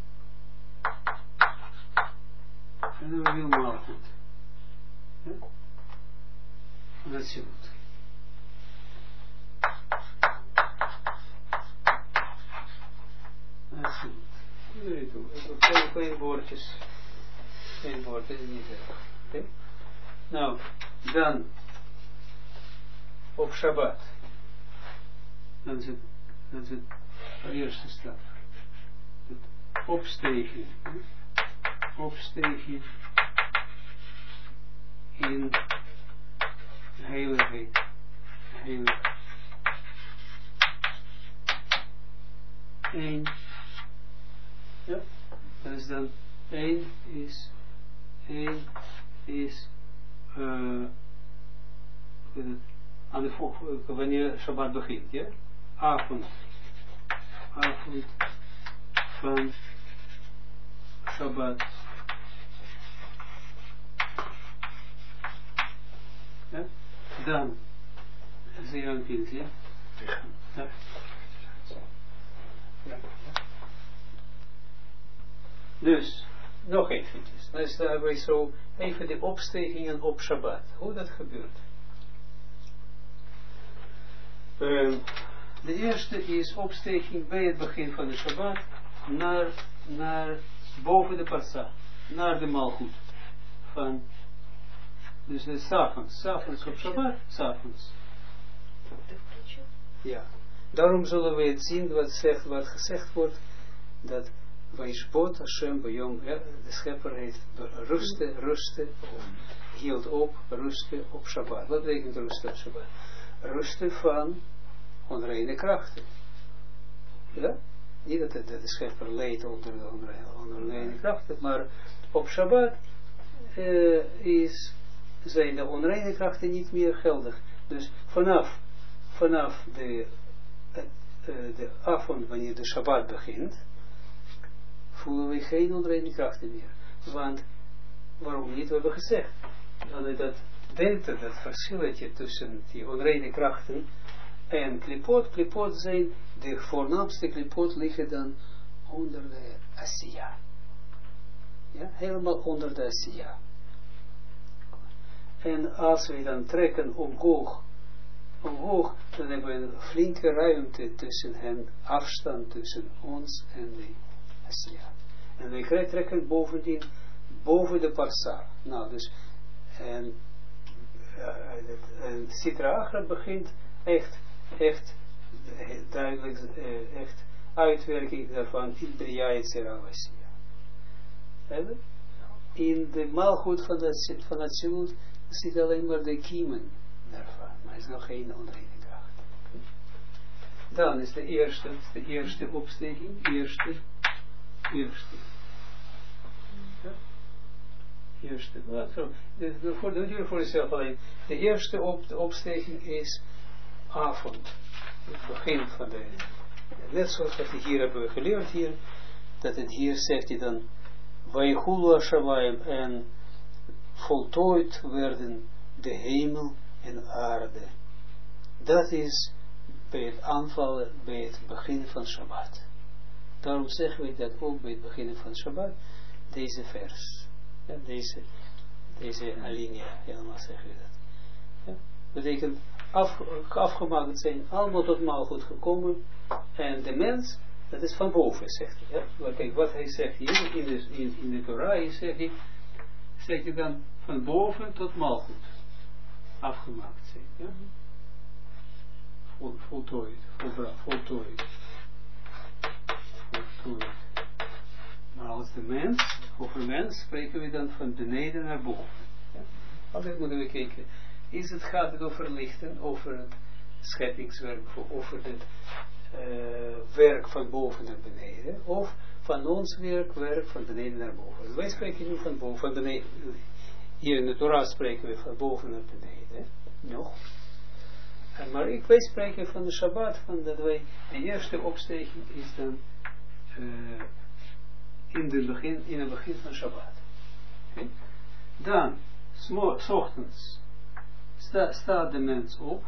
En dan hebben we helemaal goed. Ja? En dat is goed. Dat is goed. Nee, kleine woordjes. Geen woord, is niet erg. Okay? Nou, dan op Shabbat. Dan is het eerste stap. Het opstegen. Opstegen in heiligheid. Eén. Ja, dat is dan 1 is aan de wanneer Shabbat begint, ja? Avond van Shabbat. Ja? Dan zie je een kind, ja? Ja. Ja. Dus, nog eventjes. Dus daar hebben we zo even de opstegingen op Shabbat. Hoe dat gebeurt. De eerste is opsteging bij het begin van de Shabbat naar boven de parsa. Naar de malchut. Dus s'avonds op Shabbat, s'avonds. Ja. Daarom zullen we het zien wat gezegd wordt, dat Vaishbot Hashem Bayom, de schepper heeft rusten, hield op, rusten op Shabbat. Wat betekent rusten op Shabbat? Rusten van onreine krachten. Ja? Niet dat de schepper leidt onder onreine krachten, maar op Shabbat zijn de onreine krachten niet meer geldig. Dus vanaf de avond, wanneer de Shabbat begint, voelen we geen onreine krachten meer. Want, waarom niet? We hebben gezegd, dat delta, dat verschilletje tussen die onreine krachten en klipot zijn, de voornaamste klipot liggen dan onder de Asiya. Ja, helemaal onder de Asiya. En als we dan trekken omhoog, dan hebben we een flinke ruimte tussen hen, afstand tussen ons en de Asiya. En we trekken bovendien boven de parsa. Nou, dus, en Sitra Achra begint echt duidelijk, echt uitwerking daarvan in Bria Yetzirah Asiya. In de maalgoed van het Zilut zit alleen maar de kiemen daarvan, maar is nog geen onreine kracht. Dan is de eerste opsteking, eerste. Ja? Eerste. Voor jezelf alleen. De eerste opsteking is avond. Het begin van de. Net zoals wat we hier hebben geleerd hier, dat het hier zegt hij dan, Vaychulu Hashamayim, en voltooid werden de hemel en aarde. Dat is bij het aanvallen, bij het begin van Shabbat. Daarom zeggen we dat ook bij het begin van Shabbat, deze vers. Ja, deze alinea, helemaal zeg je dat. Ja? Betekent afgemaakt zijn, allemaal tot maalgoed gekomen. En de mens, dat is van boven, zegt hij. Ja? Kijk, wat hij zegt hier in de Torah, zegt hij dan van boven tot maalgoed. Afgemaakt zijn. Ja? Voltooid. Maar als de mens, over mens, spreken we dan van beneden naar boven. Ja? Altijd moeten we kijken. Gaat het over lichten, over het scheppingswerk, over het werk van boven naar beneden, of van ons werk van beneden naar boven. Wij spreken nu van boven, van beneden. Hier in de Torah spreken we van boven naar beneden. Nog. Maar wij spreken van de Shabbat, van dat wij, de eerste opstijging is dan in het begin van Shabbat. Okay. Dan, 's ochtends, staat de mens op.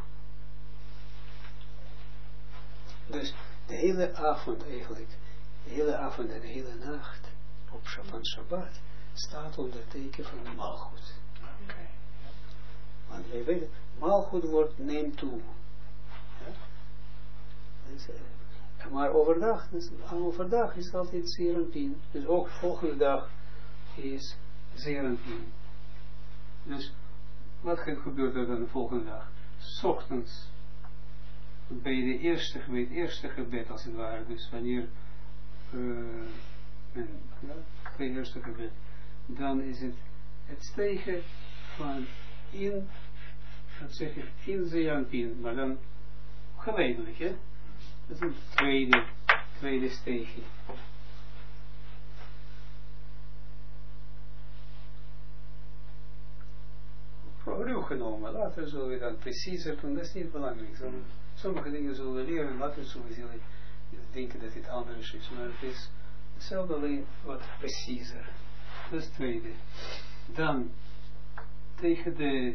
Dus de hele avond eigenlijk, de hele avond en de hele nacht van Shabbat staat onder teken van de maalgoed.
Okay.
Want wij weten, maalgoed neemt toe. Ja? Dus, maar overdag is het altijd zeer en pien. Dus ook volgende dag is zeer en pien. Dus wat gebeurt er dan de volgende dag? 's Ochtends bij het eerste gebed als het ware. Dus wanneer bij het eerste gebed, dan is het stegen van in Zeeranpien, maar dan geleidelijk, hè? Dat is een tweede steegje. Ruw genomen, later zullen we dan preciezer doen, dat is niet belangrijk. Sommige dingen zullen we leren, later zullen we denken dat het anders is, maar het is hetzelfde, alleen wat preciezer. Dat is het tweede. Dan, tegen de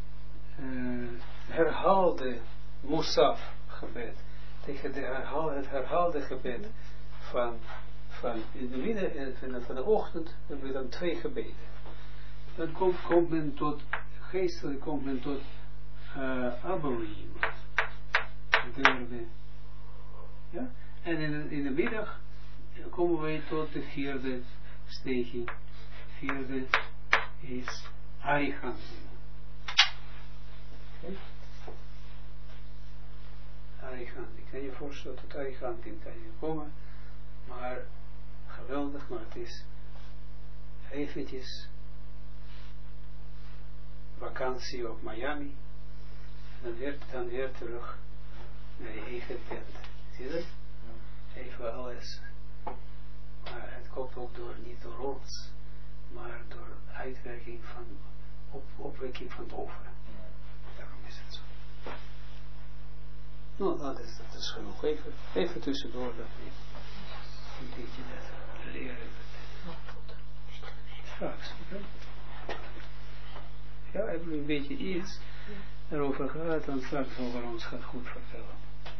herhaalde Musaf gebed, tegen het herhaalde gebed van in de midden van de ochtend, hebben we dan 2 gebeden. Dan komt men tot, geestelijk komt men tot Aborim, derde. Ja? En in de middag komen wij tot de 4e steegje. 4e is Arigan. Okay. Arigan. Ik kan je voorstellen tot Arigan kan je komen. Maar geweldig, maar het is eventjes vakantie op Miami. En dan weer terug naar je eigen tent. Zie je dat? Even alles. Maar het komt ook niet door ons, maar door uitwerking van opwekking van boven. Daarom is het zo. Nou, dat is genoeg. Even tussendoor dat we een beetje dat leren. Straks, oké? Ja, hebben we een beetje iets erover gehad, dan straks over ons gaat goed vertellen.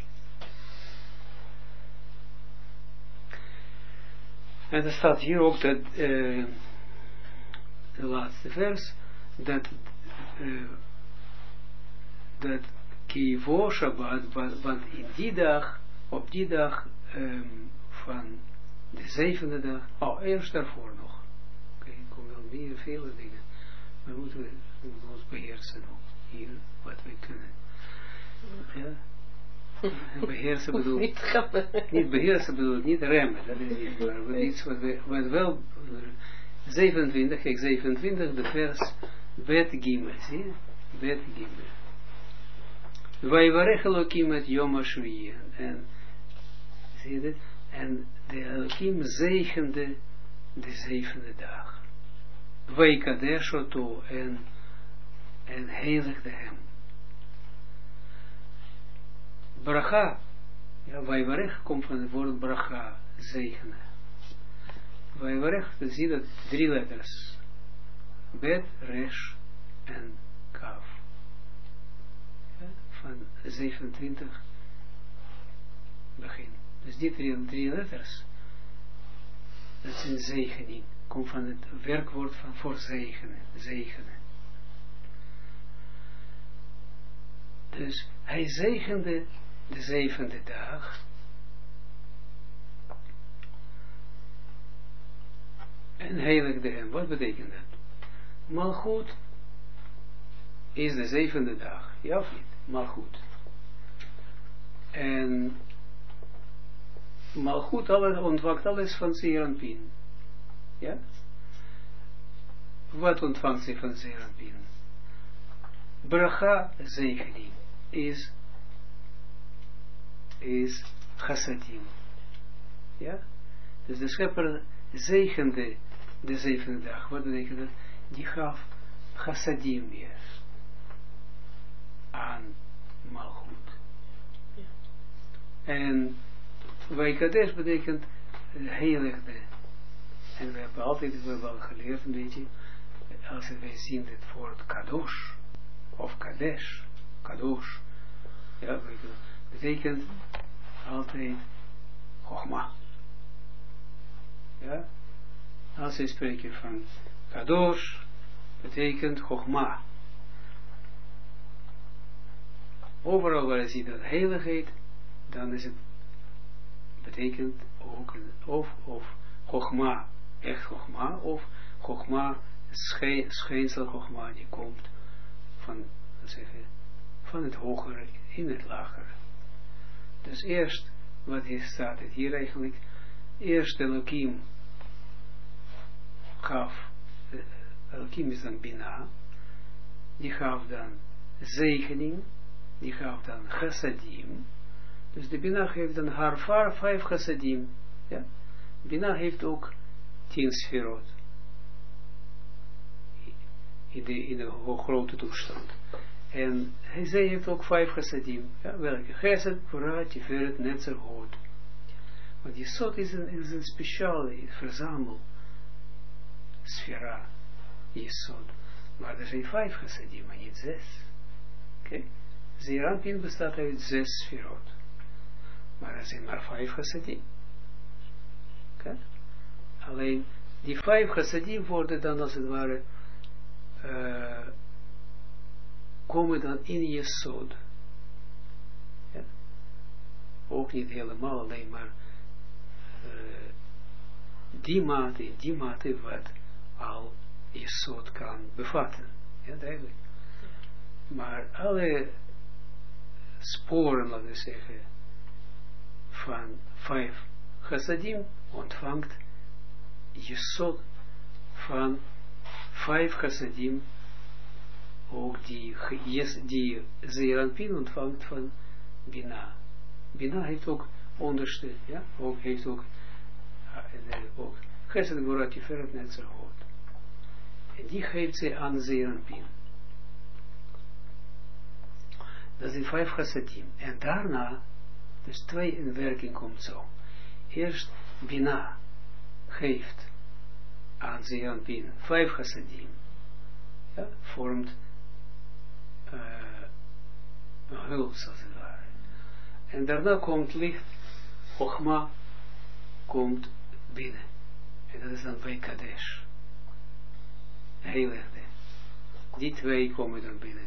En er staat hier ook dat, de laatste vers, dat Kivo Shabbat, want in die dag, op die dag van de 7e dag, eerst daarvoor nog. Oké, er komen wel vele dingen. Maar moeten we ons beheersen ook hier, wat we kunnen. Ja? Beheersen bedoelt niet beheersen bedoelt niet remmen, dat is niet waar. Maar iets wat wel 27, kijk 27, de vers Bet Gimel, zie je? Bet Gimel. Vayvarech Elokim et Yom HaShvi'i. En zie je dat? En de Elokim zegende de 7e dag. Vaykadesh oto en heiligde hem. Bracha, ja, Vayvarech komt van het woord bracha, zegenen. Vayvarech, dan zie je dat 3 letters. Bet, Resh en Kaf. Ja, van 27 begin. Dus die 3 letters, dat is een zegening. komt van het werkwoord van voor zegenen. Dus hij zegende de 7e dag. En heiligde hem. Wat betekent dat? Malchut is de 7e dag. Ja of niet? Malchut. En Malchut ontvangt alles van Zeranpin. Ja? Wat ontvangt ze van Zeranpin? Bracha, zegening, is chassadim. Ja? Dus de schepper zegende de 7e dag. Wat betekent dat? Die gaf chassadim weer aan Malchut. Ja. En Vaikadesh betekent heiligde. En we hebben altijd wel geleerd een beetje, als wij zien het woord kadosh, of kadesh, kadosh, ja, betekent altijd chogma. Ja, als we spreken van kadosh, betekent chogma. Overal waar je ziet dat heiligheid, dan is het, betekent ook of chogma, echt chogma, of chogma, schijnsel chogma, die komt van, van het hogere in het lagere. Dus eerst, wat hier staat het hier eigenlijk, eerst Elohim gaf, Elohim is dan Bina, die gaf dan zegening, die gaf dan chassadim, dus de Bina geeft dan haar 5 chassadim, ja, Bina heeft ook 10 sferot, in de grote toestand. En zij heeft ook 5 chassadim. Ja, welke? Chesed, Gvura, Tiferet, Netzer, Hod. Want Jesod is een speciale verzamel sfera, Jesod. Maar er zijn 5 chassadim, maar niet 6. Oké? Zeranpin bestaat uit 6 sferot. Maar er zijn maar 5 chassadim. Oké? Alleen die 5 chassadim worden dan als het ware komen dan in Jesod. Ja? Ook niet helemaal, alleen maar die mate wat al Jesod kan bevatten. Ja, duidelijk. Maar alle sporen, laten we zeggen, van 5 chassadim ontvangt Jesod van 5 chassadim, ook die Zeranpin ontvangt van Bina. Bina heeft ook onderste, ja, ook heeft ook Chesed, Gvura, Tiferet, Netzer, Hod. En die geeft ze aan Zeranpin. Dat zijn 5 chassadim. En daarna, dus 2 in werking komt zo. Eerst Bina geeft aan Zeranpin 5 chassadim. Ja, vormt een huls als het ware. En daarna komt licht, Chogma, komt binnen. En dat is dan Vaikadesh. Heiligde. Die 2 komen dan binnen.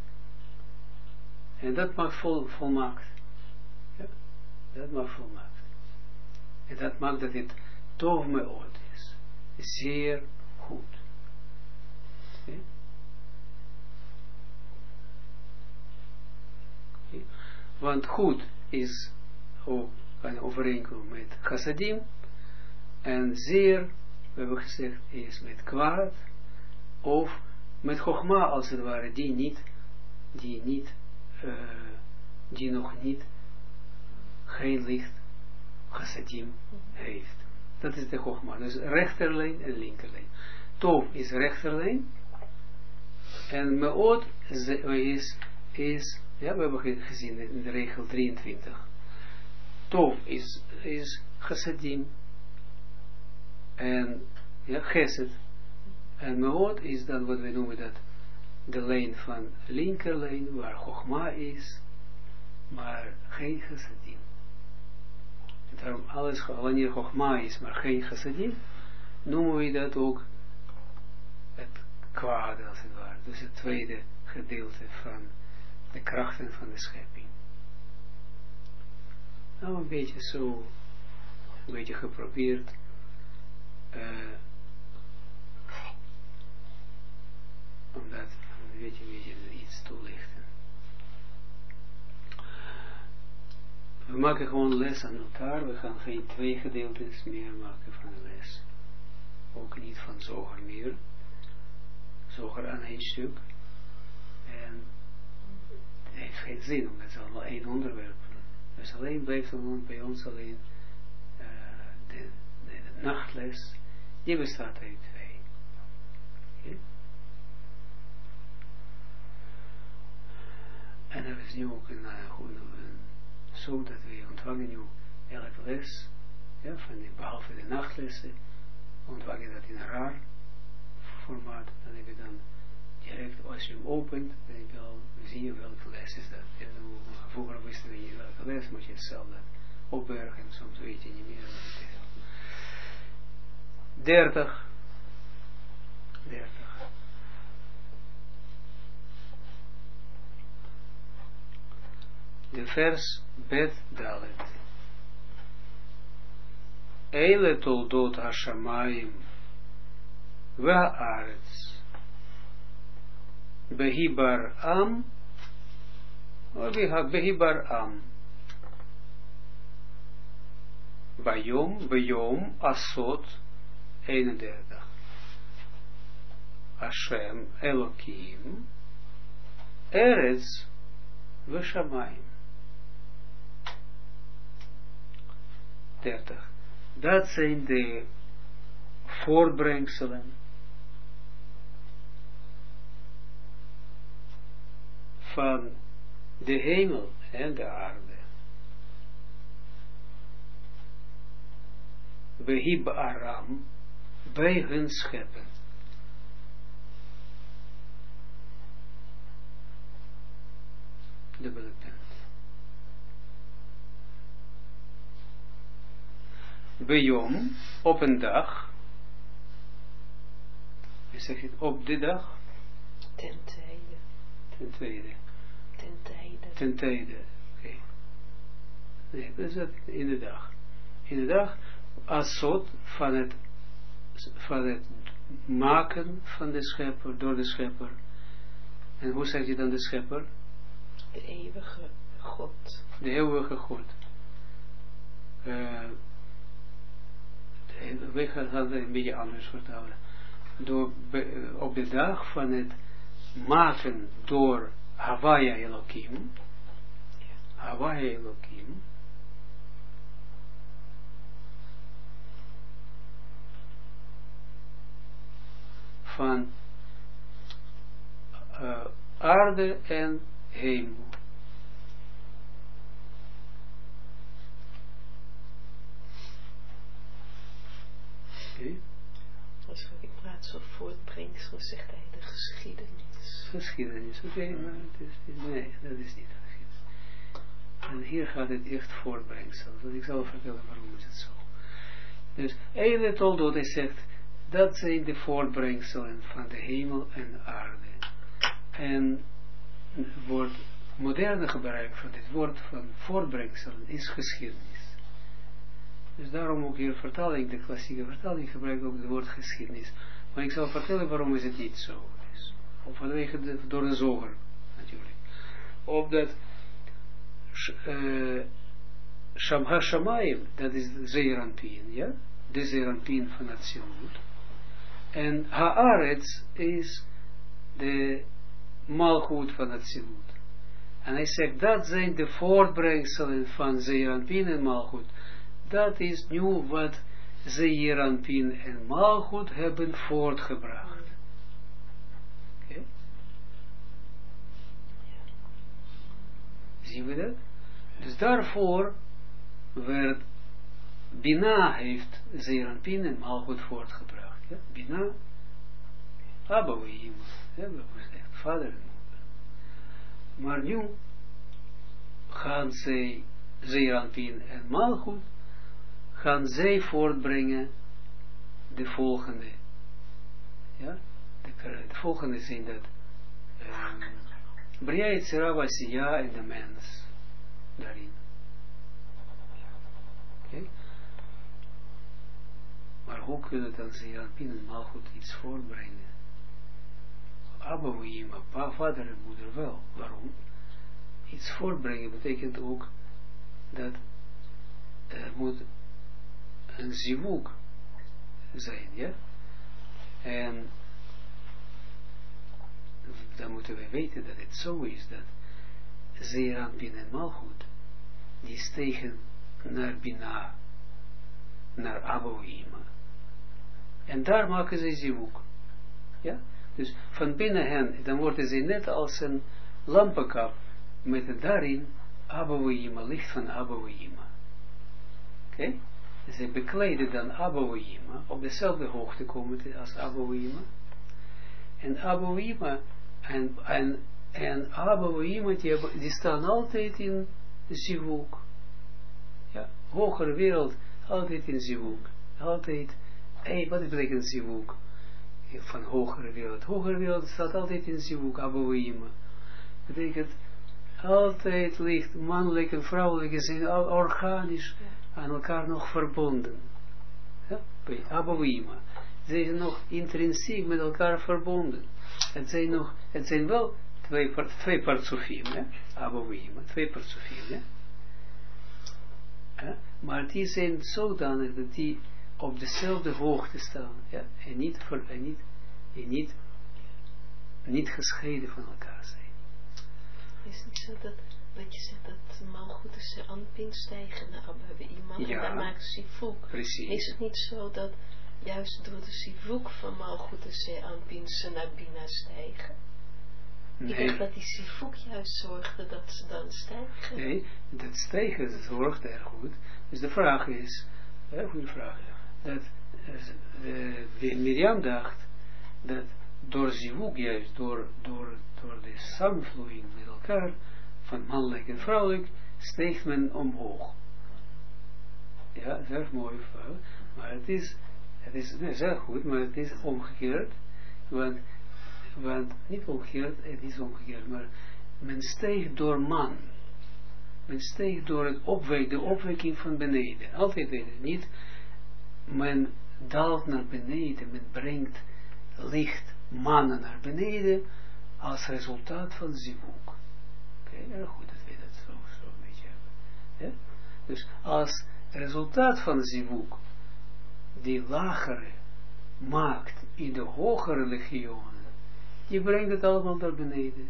En dat maakt volmaakt. Ja, dat maakt volmaakt. En dat maakt dat het tov meod is. Zeer goed. Okay. Okay. Want goed is ook een overeenkomst met chassadim. En zeer, we hebben gezegd, is met kwaad. Of met chogma als het ware, die nog niet geen licht chassadim heeft. Dat is de chogma. Dus rechterlijn en linkerlijn. Tov is rechterlijn. En meod is ja, we hebben gezien in de regel 23. Tov is chassadim. En ja, chesed. En meod is dan wat we noemen dat de lijn van linkerlijn, waar chogma is, maar geen chassadim. En daarom alles, wanneer chogma is, maar geen chassadim, noemen we dat ook het kwade, als het ware. Dus het tweede gedeelte van de krachten van de schepping. Nou, een beetje zo, een beetje geprobeerd om dat een beetje iets toelichten. We maken gewoon les aan elkaar, we gaan geen 2 gedeeltes meer maken van de les. Ook niet van Zoger meer. Zoger aan 1 stuk. En het heeft geen zin, omdat het is allemaal 1 onderwerp. Dus alleen blijft bij ons alleen de nachtles, die bestaat uit 2. Okay. En er is nu ook zo dat we ontvangen nu elke les, ja, behalve de nachtlessen, ontvangen dat in een raar formaat. Dan heb je dan direct, als je hem opent, dan heb je al, zie je welke les is dat. Ja, vroeger wisten we niet welke les, moet je het zelf dat opbergen, en soms weet je niet meer wat het is. 30. De vers Bet Dalet. Eile toldot hashamayim va'aretz behibar am behibar am Bayom asot 31. Hashem Elokim Eretz v'shamayim. 30. Dat zijn de voortbrengselen van de hemel en de aarde. Behib Aram, bij hun scheppen. Dubbele punt. Bejom, op een dag. Je zegt het, op de dag.
Ten tweede.
Ten tweede.
Ten tijde.
Ten tijde, oké. Nee, dat is dat in de dag. In de dag, asot van het maken van de schepper, door de schepper. En hoe zegt je dan de schepper?
De eeuwige God.
De eeuwige God. We gaan het een beetje anders vertalen. Op de dag van het maken door Havaya Elohim. Havaya Elohim. Van aarde en hemel. Okay.
Als ik praat zo voortbrengsel, zegt hij de geschiedenis.
Geschiedenis, oké, maar nee, dat is niet de geschiedenis. En hier gaat het echt voortbrengsel. Dus ik zal vertellen waarom is het zo. Dus Eile Toldot, hij zegt, dat zijn de voortbrengselen van de hemel en aarde. En het woord moderne gebruik van dit woord van voortbrengselen is geschiedenis. Dus daarom ook hier vertaling, de klassieke vertaling gebruikt ook het woord geschiedenis. Maar ik zal vertellen waarom is het niet zo is. Of vanwege door de zoger natuurlijk. Of dat Shamha Shamayim, dat is Zeeranpien, ja? De Zeeranpien van het Zilut. En Haaretz is de Malchut van het Zilut. En hij zegt, dat zijn de voortbrengselen van Zeeranpien en Malchut. Dat is nu wat Zeeranpien en Malchut hebben voortgebracht. Okay. Zien we dat? Dus daarvoor werd Bina heeft Zeeranpien en Malchut voortgebracht. Ja? Bina, Abouim, hebben we gezegd, vader en moeder. Maar nu gaan zij, Zeeranpien en Malchut, gaan zij voortbrengen de volgende. Ja, de volgende zin dat Bria Yetzira was ja en de mens daarin. Okay. Maar hoe kunnen dan Zeer Anpin en Malchut iets voortbrengen? Abba Wima, vader en moeder wel. Waarom? Iets voortbrengen betekent ook dat er moet een zivuk zijn, ja? En dan moeten we weten dat het zo is dat Zeer Anpin en Malchut die stegen naar Bina, naar Abba Wima. En daar maken ze zivuk. Ja? Dus van binnen hen, dan worden ze net als een lampenkap met daarin Abba Wima, licht van Abba Wima. Oké? Ze bekleden dan Abba Wima, op dezelfde hoogte komen als Abba Wima. En Abba Wima en Abba Wima, die staan altijd in zivuk. Ja, hogere wereld, altijd in zivuk. Altijd, wat betekent zivuk? Van hogere wereld. Hogere wereld staat altijd in zivuk, Abba Wima. Betekent altijd licht, mannelijk en vrouwelijk zijn organisch aan elkaar nog verbonden. Ja, bij Abba Wima. Ze zijn nog intrinsiek met elkaar verbonden. Het zijn wel twee partsofiem, ja? Abba Wima, twee partsofiem, ja? Maar die zijn zodanig dat die op dezelfde hoogte staan, ja? En niet gescheiden van elkaar zijn.
Is het niet zo dat je zegt dat Malchut is de Anpin stijgen naar Abba Wima, ja, en daar maken ze zivuk.
Precies.
Is het niet zo dat juist door de zivuk van Malchut de Anpin ze naar Bina stijgen? Nee. Ik dacht dat die zivuk juist zorgde dat ze dan stijgen.
Nee, dat stijgen zorgt erg goed. Dus de vraag is, goede vraag, dat Miriam dacht dat door zivuk, juist door de samenvloeiing met elkaar, van mannelijk en vrouwelijk, steegt men omhoog. Ja, dat is erg mooi, maar het is zeer goed, maar het is omgekeerd, want niet omgekeerd, het is omgekeerd, maar men steegt door man. Men steegt door de opwekking van beneden. Altijd weten, niet, men daalt naar beneden, men brengt licht, mannen naar beneden, als resultaat van zivuk. Oké, erg goed dat we dat zo een beetje hebben. Ja? Dus als resultaat van zivuk, die lagere maakt in de hogere legionen, die brengt het allemaal naar beneden.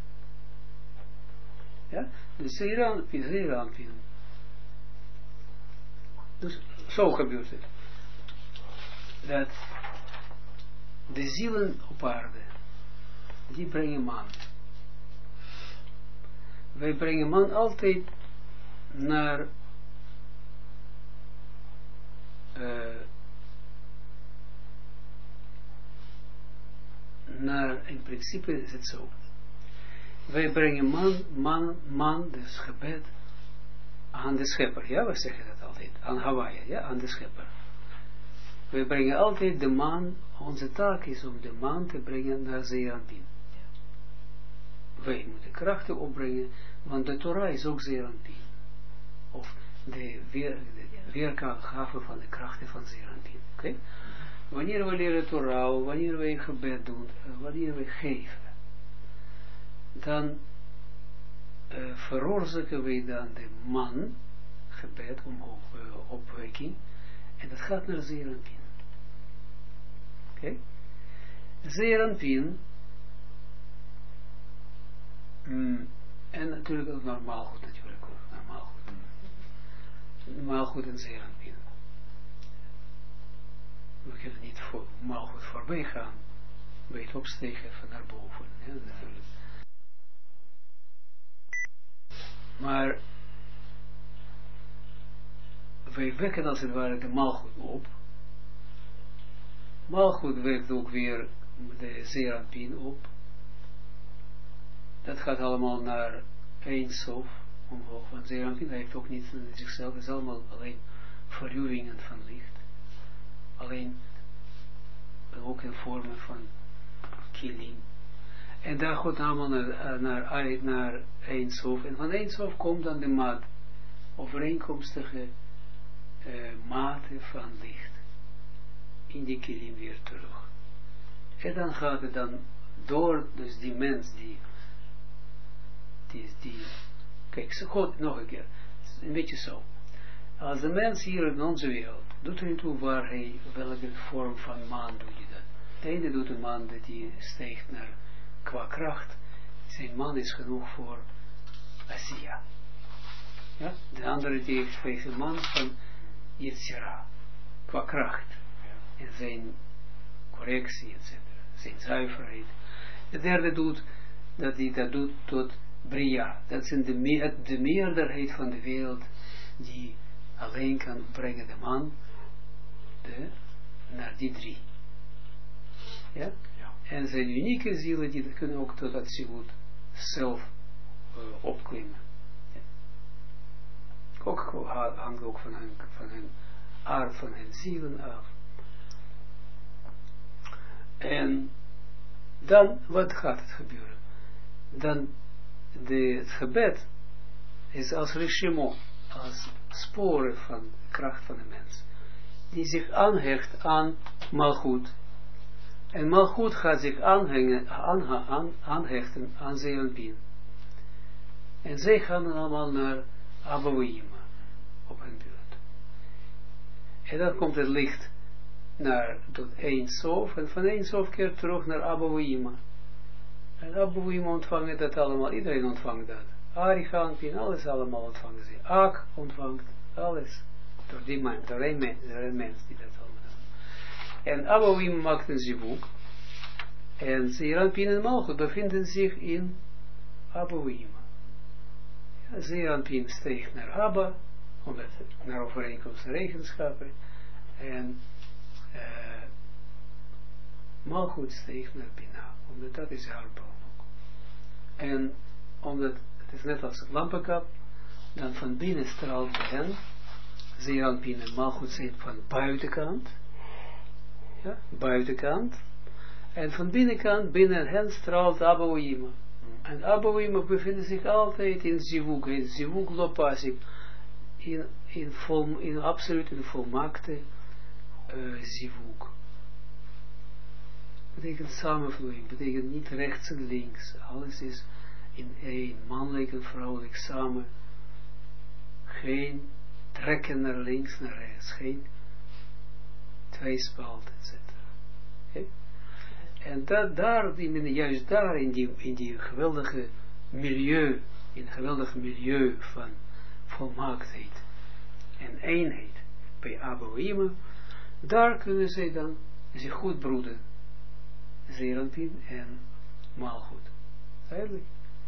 Ja? Dus zeer aanpien. Dus zo gebeurt het. Dat de zielen op aarde, die brengen man. Wij brengen man altijd naar in principe is het zo. Wij brengen man, dus gebed, aan de schepper. Ja, we zeggen dat altijd. Aan Hawaii, ja, aan de schepper. Wij brengen altijd de man, onze taak is om de man te brengen naar Zeer Anpin. Wij moeten krachten opbrengen, want de Torah is ook Zeer Anpin. Of de weergave van de krachten van Zeer Anpin. Oké? Wanneer we leren Torah, wanneer wij gebed doen, wanneer we geven, dan veroorzaken wij dan de man, gebed, opwekking, en dat gaat naar Zeer Anpin. Oké? Zeer Anpin, en natuurlijk ook normaal goed, natuurlijk ook normaal goed. Normaal goed en Zeer Anpin. We kunnen niet normaal goed voorbij gaan, bij het opstegen van naar boven. Ja, natuurlijk. Maar wij wekken als het ware de maalgoed op. Maalgoed wekt ook weer de Zeer Anpin op. Dat gaat allemaal naar Ein Sof omhoog. Want Zeer Anpin heeft ook niet in zichzelf. Het is allemaal alleen verruwingen van licht. Alleen ook in vormen van kilim. En daar gaat allemaal naar Eindsof. En van Eindsof komt dan de maat, overeenkomstige mate van licht. In die kilim weer terug. En dan gaat het dan door, dus die mens die kijk, goed, nog een keer. Een beetje zo. Als de mens hier in onze wereld, doet er niet toe waar hij, welke vorm van maan doet hij dat. De ene doet een man dat hij stijgt naar, qua kracht, zijn man is genoeg voor Asiya. Ja? De andere die heeft een man van Yetzira, qua kracht. En zijn correctie, etc. Zijn zuiverheid. De derde doet, dat hij dat doet tot Bria. Dat zijn de meerderheid van de wereld die alleen kan brengen de man naar die drie. Ja? Ja. En zijn unieke zielen die kunnen ook tot dat zilut zelf opklimmen. Ja. Ook hangt ook van hun aard, van hun zielen af. En dan, wat gaat het gebeuren? Dan, het gebed is als regiment, als sporen van de kracht van de mens, die zich aanhecht aan Malchut. En Malchut gaat zich aanhechten aan Zeranpin. En zij gaan dan allemaal naar Abouima, op hun beurt. En dan komt het licht tot Eindsof, en van Eindsof keert terug naar Abouima. En Abouima ontvangt dat allemaal, iedereen ontvangt dat. Arichaanpin, alles allemaal ontvangen ze. Ak ontvangt alles. Door die man, door een mens die dat allemaal doet. En Abouima maakt een zivuk. En Zeranpin en Malchut bevinden zich in Abouima. Ja, Zeranpin steekt naar Abba, omdat naar overeenkomst eigenschappen. En Malchut steekt naar Bina, omdat dat is haar boom ook. En omdat het is net als een lampenkap, dan van binnen straalt bij hen, Zeranpin en Malchut zijn van buitenkant, ja, buitenkant, en van binnenkant, binnen hen straalt Abouima. En Abouima bevinden zich altijd in Zivuk Lopasik, in absoluut in volmaakte Zivuk. Betekent samenvloeiing, betekent niet rechts en links, alles is in één, mannelijk en vrouwelijk samen, geen trekken naar links, naar rechts, geen tweespalt, etc. Okay? En juist daar in die geweldige milieu, in het geweldige milieu van volmaaktheid en eenheid bij Abouima, daar kunnen zij dan zich goed broeden, Zeranpin en Malchut. Eigenlijk.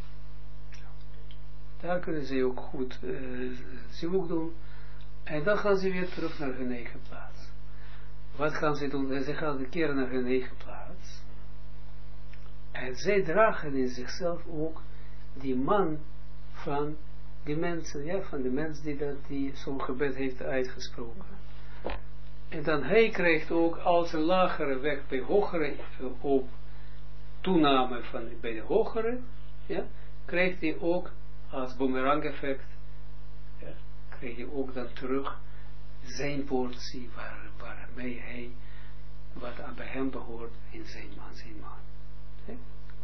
Daar kunnen ze ook goed zivuk doen. En dan gaan ze weer terug naar hun eigen plaats. Wat gaan ze doen? Ze gaan keren naar hun eigen plaats. En zij dragen in zichzelf ook die man van die mensen, ja, van de mens die zo'n gebed heeft uitgesproken. En dan hij krijgt ook als een lagere weg bij hogere op toename bij de hogere, ja, krijgt hij ook als boemerang effect, ja, krijgt hij ook dan terug zijn portie waarmee hij wat aan bij hem behoort in zijn man. Okay?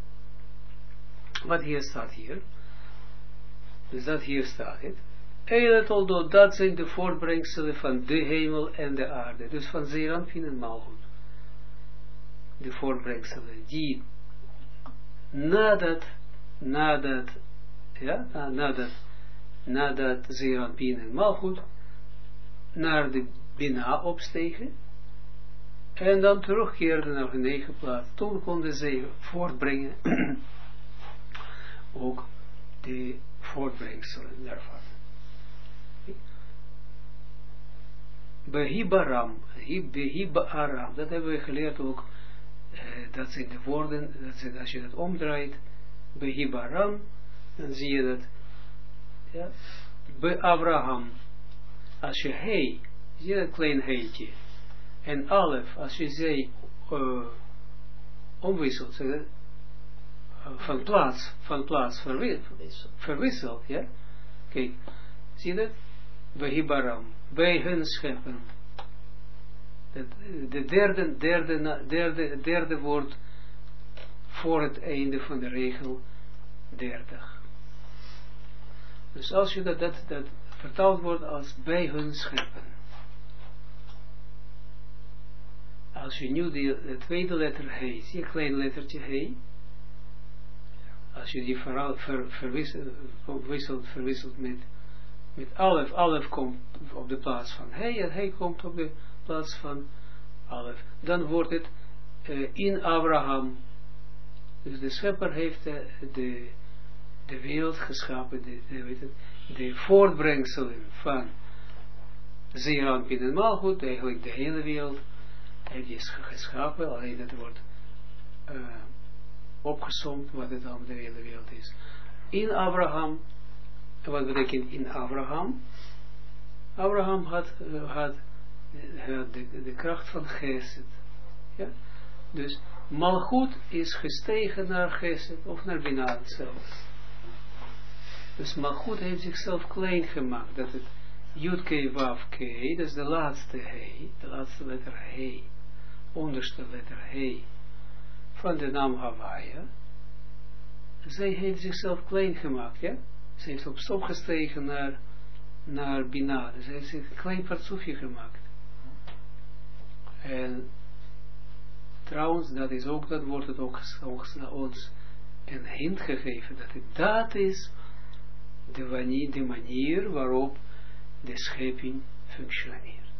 Wat hier staat hier, dus dat hier staat het. Elet dat zijn de voortbrengselen van de hemel en de aarde. Dus van Zeranpin en Malchut. De voortbrengselen die nadat Zeranpin en Malchut naar de Bina opstegen en dan terugkeerden naar hun eigen plaats. Toen konden zij voortbrengen ook de voortbrengselen daarvan. Behibaram, Behibaram, dat hebben we geleerd ook, dat zijn de woorden, als je dat omdraait, Behibaram, dan zie je dat, ja, Be-Abraham, als je zie je dat klein heetje, en Alef, als je zij omwisselt, van plaats verwisselt, ja. Kijk, zie je dat? Behibaram, bij hun scheppen. De derde woord voor het einde van de regel 30. Dus als je dat vertaald wordt als bij hun scheppen. Als je nu de tweede letter he, zie je een klein lettertje he. Als je die verwisselt met alef, alef komt op de plaats van he en he komt op de plaats van alef. Dan wordt het in Abraham. Dus de schepper heeft de wereld geschapen, de voortbrengselen van Zeer Anpin en Malchut, eigenlijk de hele wereld heeft hij geschapen, alleen dat wordt opgesomd wat het dan de hele wereld is. In Abraham, wat betekent in Abraham? Abraham had de kracht van Gesed. Ja? Dus Malchut is gestegen naar Gesed of naar Binah zelf. Dus Malchut heeft zichzelf klein gemaakt. Dat het Yud-Kei Wav-Kei, dat is de laatste he, de laatste letter he, onderste letter he, van de naam Hawaii. Zij heeft zichzelf klein gemaakt, ja. Ze heeft op stop gestegen naar Binah. Ze heeft zich een klein partsoefje gemaakt. En trouwens, dat wordt het ook ons een hint gegeven, dat is de manier waarop de schepping functioneert.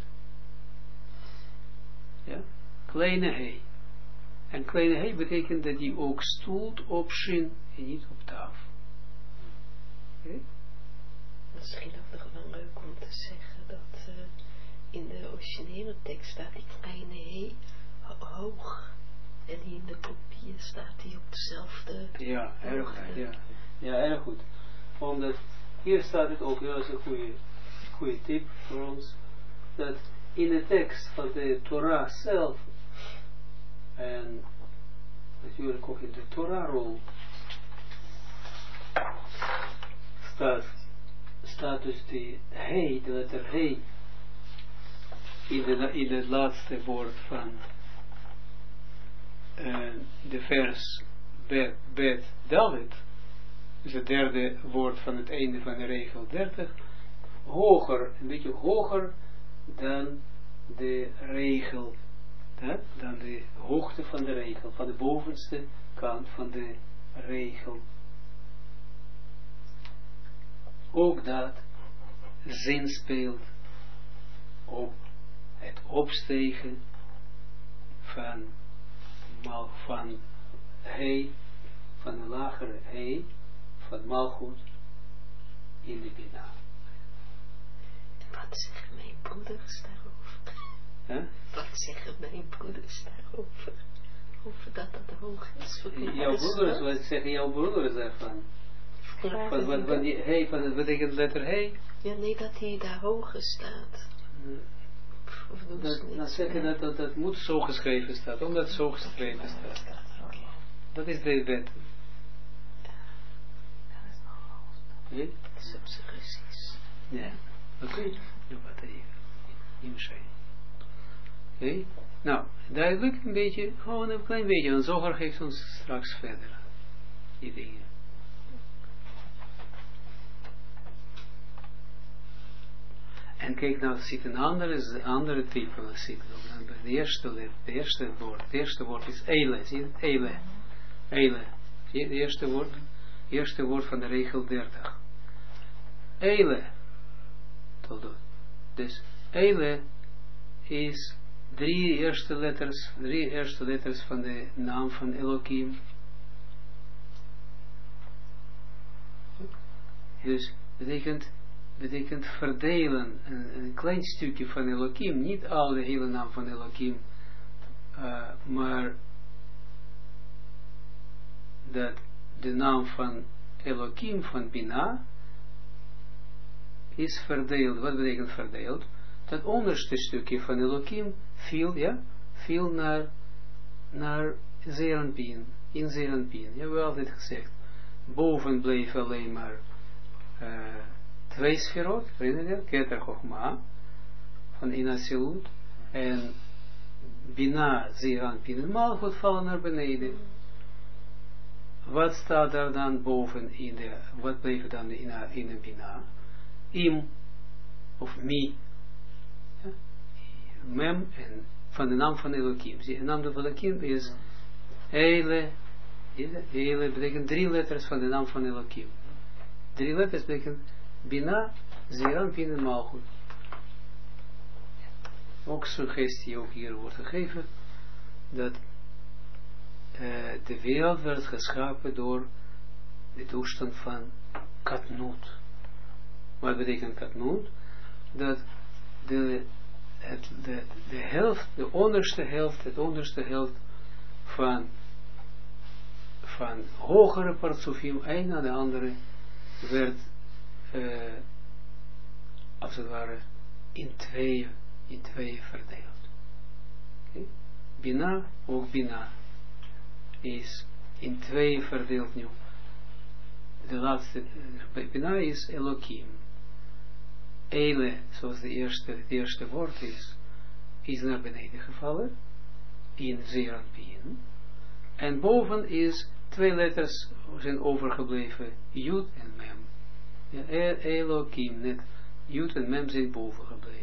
Ja? Kleine he. En kleine he betekent dat die ook stoelt op shin en niet op tafel. Okay?
Misschien ook nog wel leuk om te zeggen dat in de originele tekst staat die kleine he hoog. En in de kopie staat hij op dezelfde.
Ja, erg goed. Ja, erg goed. Omdat hier staat het ook, dat is een goede tip voor ons, dat in de tekst van de Torah zelf, en natuurlijk ook in de Torah-rol, staat dus de he, de letter he, in het laatste woord van de vers Bet David, dus het derde woord van het einde van de regel 30, hoger, een beetje hoger dan de regel, dan de hoogte van de regel, van de bovenste kant van de regel. Ook dat zin speelt op het opstegen van he, van een lagere he, van Malchut in de Binah.
Wat zeggen mijn broeders daarover?
Huh?
Wat zeggen mijn broeders daarover? Over dat hoog is voor
jouw broeders, wat zeggen jouw broeders daarvan? Van die he, van het betekent letter he?
Ja, nee, dat hij daar hoger staat.
Dan zeg je dat moet zo geschreven staat, omdat het zo geschreven staat. Dat is de wet. Nee?
Dat is op zijn Russisch.
Ja, oké. Oké. Nou, duidelijk een beetje, gewoon een klein beetje, want Zohar geeft ons straks verder die dingen. En kijk nou, er zit een andere type, het eerste woord is Eile, zie je het? Eile, zie je het eerste woord van de regel 30. Eile, dus Eile is drie eerste letters van de naam van Elohim. Dus betekent verdelen, een klein stukje van Elohim, niet al de hele naam van Elohim, maar dat de naam van Elohim van Binah is verdeeld. Wat betekent verdeeld? Dat onderste stukje van Elohim viel naar naar Zeranpien, in Zeranpien. Je hebt altijd gezegd, boven bleef alleen maar 2 sferot, herinner je? Keter Chochma, van Inasilut, en Bina, Zeranpien en Malchut vallen naar beneden. Wat staat daar dan boven in de, wat bleef dan in de Bina? Im, of Mi, ja? Mem, en van de naam van Elohim. De naam van Elohim is Eile, Eile betekent 3 letters van de naam van Elohim. 3 letters betekent Bina, Zeranpien en Malchut. Ook suggestie, ook hier wordt gegeven, dat de wereld werd geschapen door de toestand van Katnut. Wat betekent Katnut? Dat de helft, de onderste helft van hogere partsofim, een na de andere, werd als het ware in tweeën verdeeld. Okay? Bina, ook Bina, is in 2 verdeeld nu. De laatste, Bina is Elohim. Eile, zoals het eerste woord is naar beneden gevallen, in Zeranpien. En boven is 2 letters zijn overgebleven, Jud en Mem. Ja, Elohim, net, Jud en Mem zijn boven gebleven.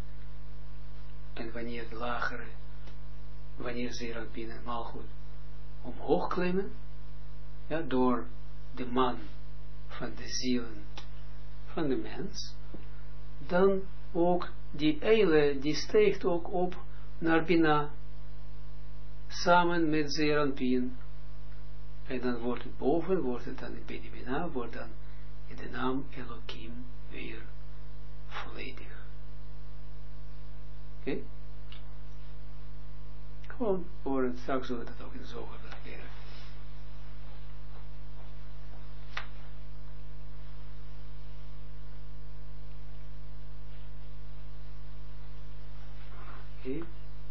En wanneer de lagere, wanneer Zeranpien en Malchut omhoog klimmen, ja, door de man van de zielen van de mens, dan ook die eile, die steekt ook op naar Bina, samen met Zeranpien. En dan wordt het boven, wordt het dan bij de Bina, wordt dan in de naam Elohim weer volledig. Oké? Gewoon voor het, straks zullen we dat ook in de zoger leren. Oké.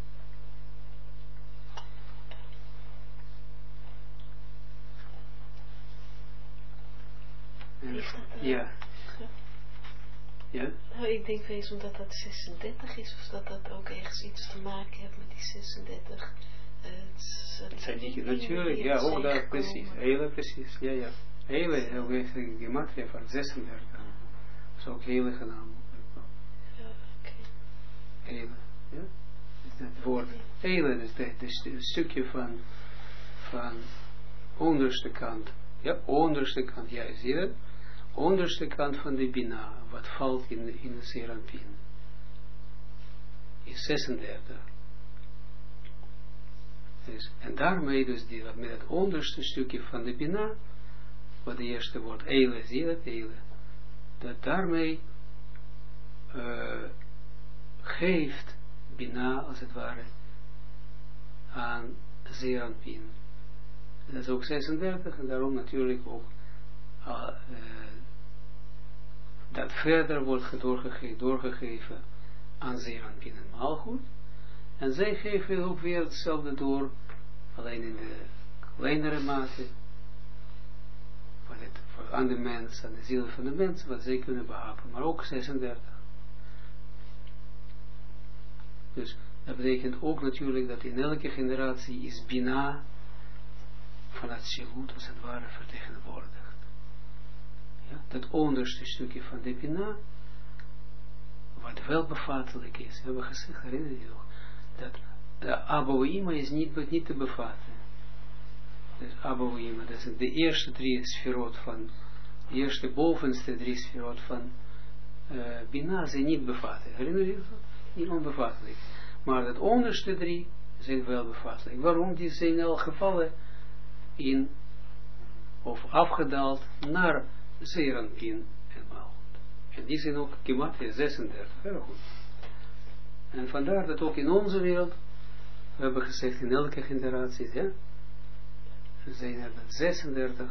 Ja. Ja?
Nou, ik denk wees omdat dat 36 is, of dat ook ergens iets te maken heeft met die 36.
Het zijn die, natuurlijk, ja, ook dat precies. Hele precies, ja, ja. Hele, ook heeft een gematria van 36. Dat is ook hele genaamd.
Ja, oké.
Hele, ja. Het woord hele, dus het stukje van onderste kant. Ja, onderste kant, ja, zie je het? Onderste kant van de Bina, wat valt in de Zeranpien, is 36. Dus, en daarmee dus met het onderste stukje van de Bina, wat de eerste woord eile, zie je dat, eile, dat daarmee geeft Bina, als het ware, aan Zeranpien. Dat is ook 36, en daarom natuurlijk ook dat verder wordt doorgegeven aan Zeranpien en Malchut. En zij geven ook weer hetzelfde door, alleen in de kleinere mate, aan de mens, aan de ziel van de mens, wat zij kunnen behappen, maar ook 36. Dus dat betekent ook natuurlijk dat in elke generatie is Bina van het Zilut als het ware vertegenwoordigd. Ja, dat onderste stukje van de Bina, wat wel bevattelijk is, hebben we gezegd, herinner je nog, dat de Abouima is niet te bevatten. Dus Abouima, dat zijn de eerste 3 sferot van, de eerste bovenste 3 sferot van Bina zijn niet bevatten. Herinner je dat? Niet onbevattelijk. Maar het onderste 3 zijn wel bevattelijk. Waarom? Die zijn al gevallen in, of afgedaald naar Zeranpien en Malchut. En die zijn ook gematria 36. Heel goed. En vandaar dat ook in onze wereld, we hebben gezegd in elke generatie, ja, zijn er 36.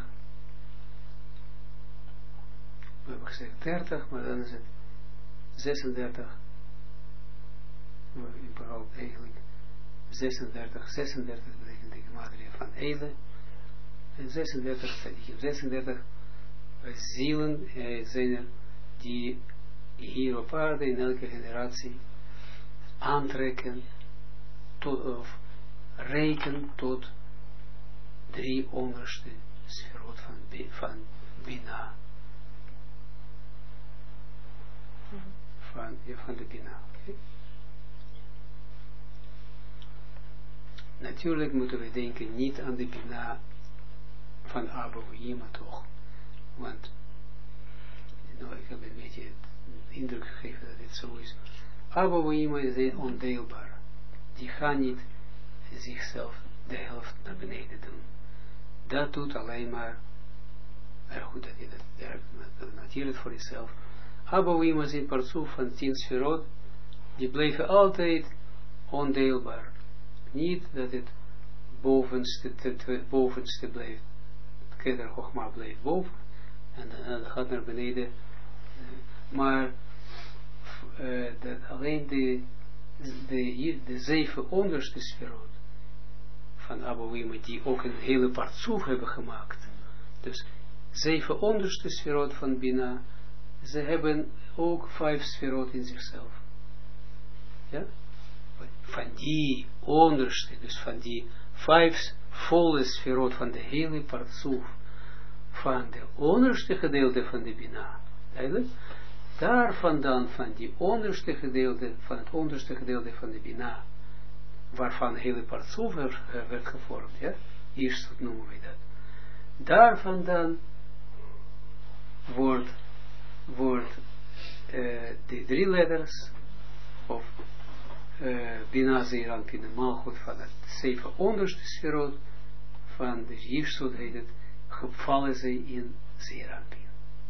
We hebben gezegd 30, maar dan is het 36. Überhaupt eigenlijk 36 betekent de gematria van Eile, en 36 tzadikim, 36 zielen zijn er die hier op aarde in elke generatie aantrekken of rekenen tot 3 onderste sferot van Bina. Van de Bina. Okay. Natuurlijk moeten we denken niet aan de Bina van Abouima toch. Want ik heb een beetje de indruk gegeven dat dit zo is. Abouima zijn ondeelbaar. Die gaan niet zichzelf de helft naar beneden doen. Dat doet alleen maar, goed dat je dat werkt, natuurlijk voor jezelf. Abouima zijn partsoef van 10 sferot, die blijven altijd ondeelbaar. Niet dat het bovenste blijft. Keder Chochma blijft boven en dan gaat naar beneden. Maar dat alleen de 7 onderste sferot van Abouima, die ook een hele partsoef hebben gemaakt. Dus 7 onderste sferot van Bina, ze hebben ook 5 sferot in zichzelf. Ja? Van die onderste, dus van die 5 volle sferot van de hele partsoef, van de onderste gedeelte van de Bina, eigenlijk, daar vandaan van die onderste gedeelte, van het onderste gedeelte van de Bina, waarvan de hele partsoef werd gevormd, ja, eerst noemen we dat. Daar vandaan wordt de 3 letters, of Bina Zeeran Pina Malchut van het 7 onderste sferot van de Jirsut heet het, gevallen zij in Zeeran Pina.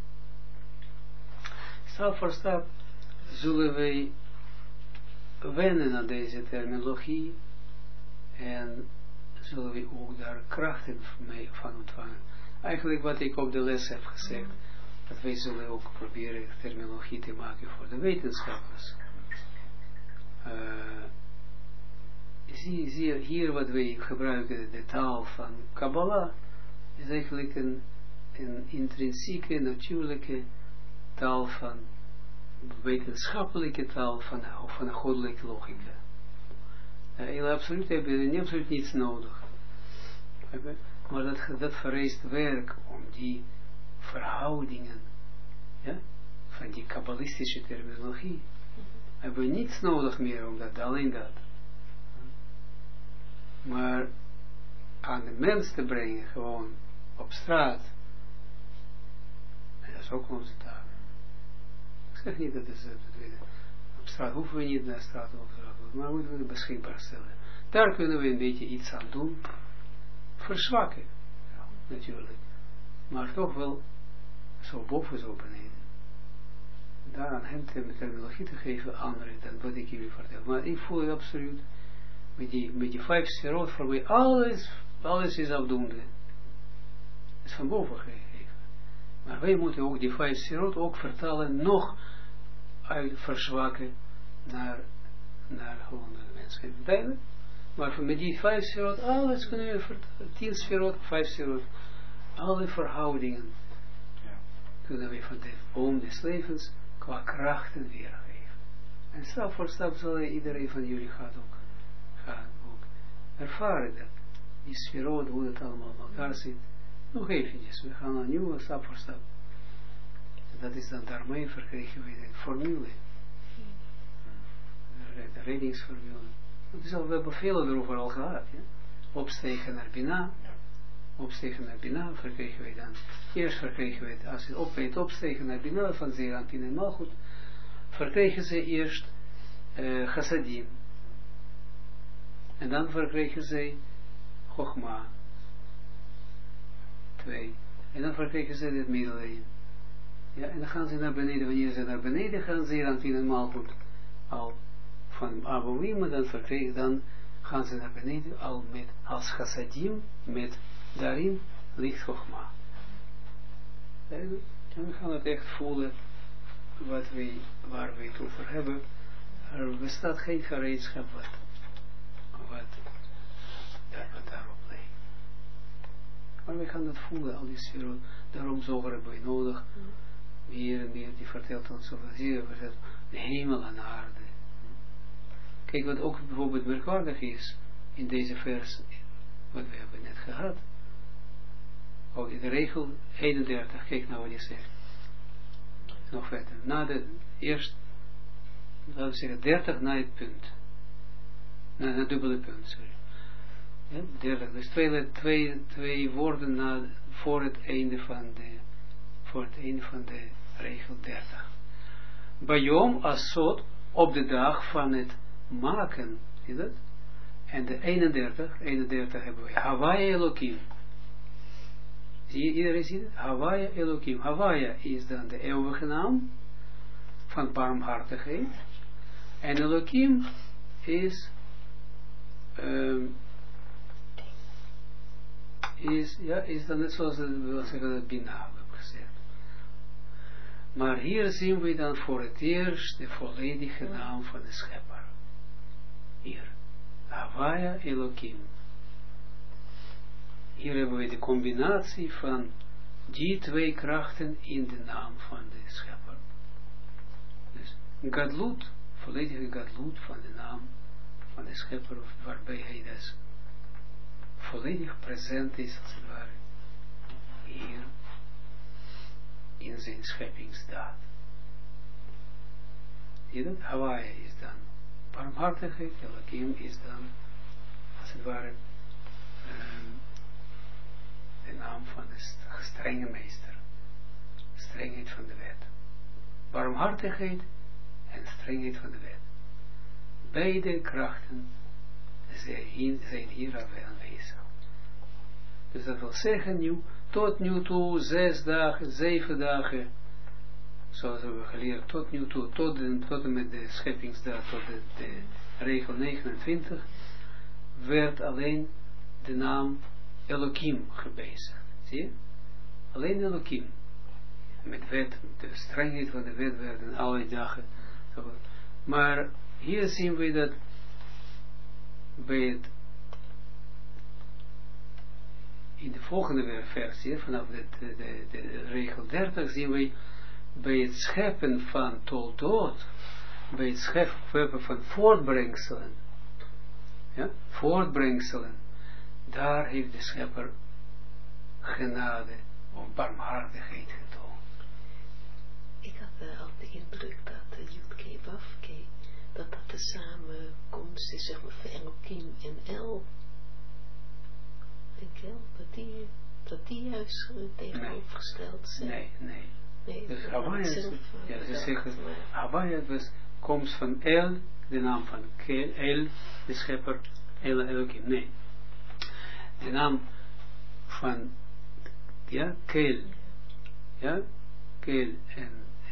Stap voor stap zullen wij wennen aan deze terminologie en zullen we ook daar krachten van ontvangen. Eigenlijk wat ik op de les heb gezegd, dat wij zullen ook proberen terminologie te maken voor de wetenschappers. Zie hier wat wij gebruiken, de taal van Kabbalah, is eigenlijk een intrinsieke, natuurlijke taal van wetenschappelijke taal van een goddelijke logica. Absoluut hebben we absoluut niets nodig. Maar dat vereist werk om die verhoudingen, ja, van die kabbalistische terminologie, hebben we niets nodig meer om dat, alleen dat. Maar aan de mens te brengen, gewoon op straat, en dat is ook onze taak. Ik zeg niet dat is op straat hoeven we niet naar straat maar moeten we het beschikbaar stellen. Daar kunnen we een beetje iets aan doen, verzwakken, ja, natuurlijk, maar toch wel zo boven, zo beneden. Daar aan hem terminologie te geven, anderen dan wat ik jullie vertel. Maar ik voel het absoluut, met die 5 sferot voor mij, alles is afdoende. Het is van boven gegeven. Maar wij moeten ook die 5 sferot ook vertalen, nog verzwakken naar gewoon de mensen. Duidelijk? Maar met die 5 sferot, alles kunnen we vertalen. 10 sferot, 5 sferot, alle verhoudingen kunnen we van de boom des levens qua krachten weergeven. En stap voor stap zal iedereen van jullie gaan ook ervaren dat. Die sferot, hoe het allemaal in elkaar zit. Nog eventjes, we gaan een nieuwe stap voor stap. En dat is dan daarmee verkrijgen we de formule. De reddingsformule. We hebben veel erover al gehad. Ja? Opstegen naar Bina. Opstegen naar Bina verkregen wij dan. Eerst verkregen wij het, als het opstegen naar Bina van Zeeran Pina en Malchut, verkregen ze eerst Chassadim. En dan verkregen ze Chochma. 2. En dan verkregen ze het middeleeuwen. Ja, en dan gaan ze naar beneden. Wanneer ze naar beneden gaan, Zeeran Pina en Malchut al van Abouima, dan gaan ze naar beneden al met als Chassadim, met daarin ligt Chochma. En we gaan het echt voelen waar we het over hebben. Er bestaat geen gereedschap wat gaan dat voelen, al die sferot. Daarom zoger hebben we nodig. Meer en meer, die vertelt ons over de hemel en aarde. Kijk, wat ook bijvoorbeeld merkwaardig is, in deze vers, wat we hebben net gehad. Ook in de regel 31, kijk nou wat hij zegt. Nog verder. Na de eerst, laten we zeggen, 30 na het punt. Na het dubbele punt, sorry. Ja, 30, dus twee woorden voor het einde van de regel 30. Bayom asot, op de dag van het maken, zie je dat? En de 31 hebben we Hawaii Elohim. Zie je, iedereen ziet het? Hawaii Elohim. Hawaii is dan de eeuwige naam van barmhartigheid. En Elohim is dan net zoals we zeggen dat Bina hebben gezegd. Maar hier zien we dan voor het eerst de volledige naam van de schepper. Hier. Hawaii Elohim. Hier hebben we de combinatie van die twee krachten in de naam van de schepper. Dus Gadlut, volledige Gadlut van de naam van de schepper, waarbij hij dus volledig present is, als het ware, hier in zijn scheppingsdaad. Zie je dat? Hawaii is dan barmhartigheid, Elohim is dan, als het ware, de naam van de strenge meester. Strengheid van de wet. Barmhartigheid en strengheid van de wet. Beide krachten zijn hier aanwezig. Dus dat wil zeggen, nu, tot nu toe, 6 dagen, 7 dagen, zoals we hebben geleerd, tot nu toe, tot en met de scheppingsdag, tot de regel 29, werd alleen de naam Elohim gebezigd. Zie je? Alleen Elohim. Met wet, de strengheid van de wet werden alle dagen. Maar hier zien we dat bij het in de volgende versie, vanaf de regel 30, zien we bij het scheppen van toldood, bij het scheppen van voortbrengselen, ja, voortbrengselen, daar heeft de schepper genade of barmhartigheid getoond.
Ik had al de indruk dat Jutke Wafke, dat de samenkomst is, zeg maar, van Elohim en El. Denk je dat die juist tegenovergesteld zijn? Nee.
Dus Hawaii is, ja, ze zeggen, Hawaii was komst van El, de naam van El, de schepper, Elohim. Nee. De naam van, ja, Keel. Ja, Keel en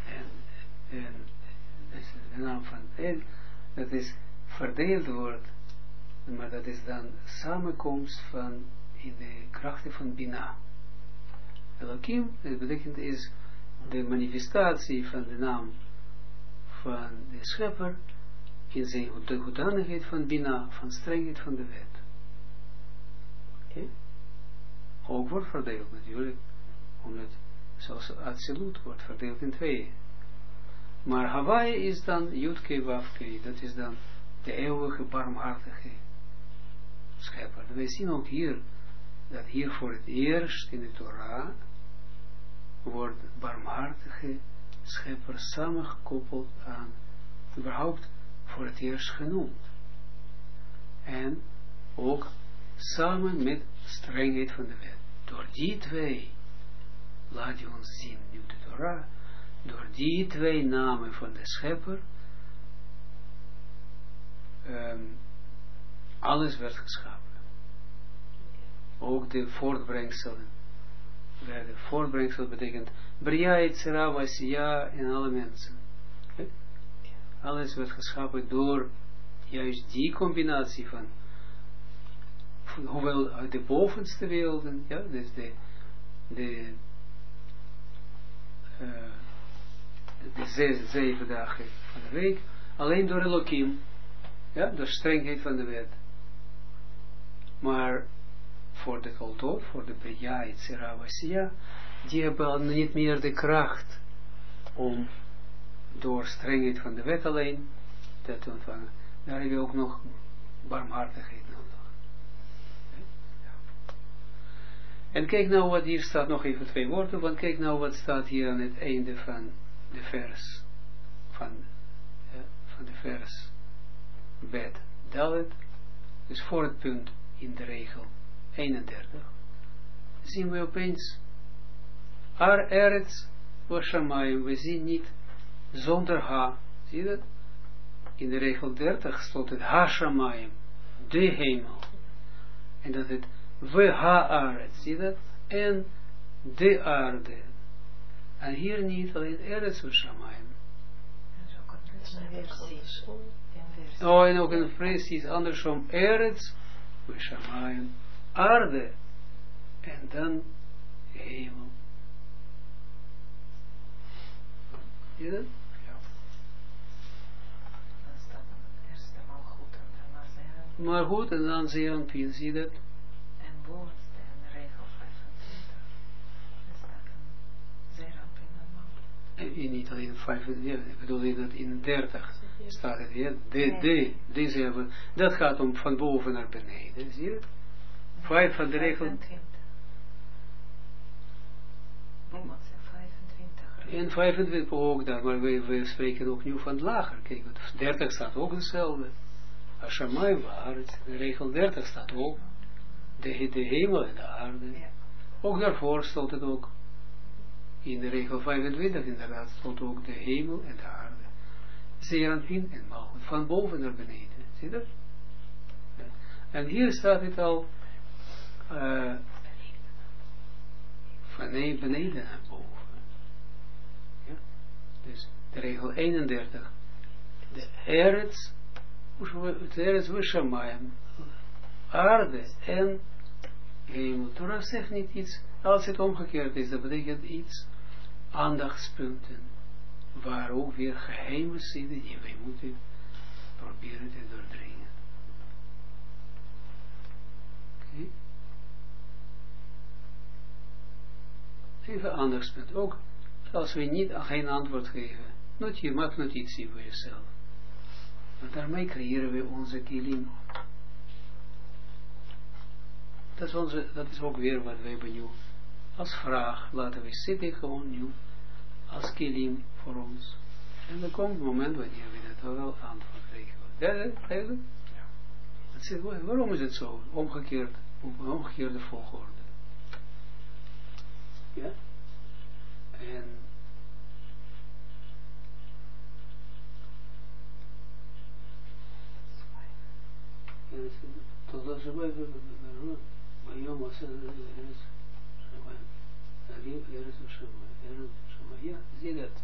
dus de naam van El, dat is verdeeld wordt, maar dat is dan samenkomst van in de krachten van Bina. Elohim, dat betekent is de manifestatie van de naam van de schepper in zijn hoedanigheid van Bina, van strengheid van de wet. Okay. Ook wordt verdeeld natuurlijk, omdat zoals absoluut wordt verdeeld in 2. Maar Hawaii is dan Jutke Wafke, dat is dan de eeuwige barmhartige schepper. Wij zien ook hier, dat hier voor het eerst in de Torah wordt barmhartige schepper samengekoppeld aan, überhaupt voor het eerst genoemd. En ook samen met strengheid van de wet. Door die twee, laat je ons zien nu de Torah, door die twee namen van de schepper, alles werd geschapen. Ook de voortbrengselen. De voortbrengsel betekent Bria, Yitzhara, Vasiya en alle mensen. Okay? Alles werd geschapen door juist die combinatie van, hoewel de bovenste werelden, ja, dus de 7 dagen van de week, alleen door Elohim, ja, door strengheid van de wet. Maar voor de Toldot, voor de Bria, Yetzira, Asiya, die hebben al niet meer de kracht om door strengheid van de wet alleen dat te ontvangen. Daar heb je ook nog barmhartigheid nodig. En kijk nou wat hier staat, nog even 2 woorden, want kijk nou wat staat hier aan het einde van de vers, van de vers Bet Dalet, dus voor het punt in de regel 31, zien we opeens Ar Eretz Washamayim, we zien niet zonder ha, zie je dat? In de regel 30 stond het Ha-Shamayim, de hemel, en dat het we ha-aretz, zie je dat? En de aarde. En hier niet alleen Eretz Washamayim. Oh, en ook een precies andersom, Eretz Washamayim, aarde, en dan hemel. Zie je dat? Maar goed, en dan Zeranpien, zie je dat?
En woord, en regel 25. Er staat een Zeranpien normaal.
En niet alleen 25, ik bedoel dat in 30 staat het, ja? Deze hebben, dat gaat om van boven naar beneden, zie je het? 5 van de regel.
25. Niemand zegt 25.
En 25 ook dat, maar we spreken ook nu van lager, kijk, 30 staat ook hetzelfde. Hashamayim waaret, de regel 30 staat ook, de hemel en de aarde. Ja. Ook daarvoor stond het ook, in de regel 25 inderdaad, stond ook de hemel en de aarde. Zeranpien en Malchut, van boven naar beneden, zie je dat? Ja. En hier staat het al, van beneden naar boven. Ja? Dus de regel 31, de Eretz, het Eretz Washamayim, aarde en hemel. Torah zegt niet iets, als het omgekeerd is, dat betekent iets, aandachtspunten, waar ook weer geheimen zitten, die wij moeten proberen te doordringen. Oké. Even aandachtspunt, ook als we niet geen antwoord geven, maak notitie voor jezelf. Want daarmee creëren we onze kilim. Dat is ook weer wat we hebben nu als vraag. Laten we zitten gewoon nu als kilim voor ons. En er komt een moment wanneer we dat wel antwoord krijgen. Duidelijk? Ja. Waarom is het zo? Omgekeerde volgorde. Ja? En תודה שבא ביום עשה ארץ שמיים אביב ארץ ושמיים zie dat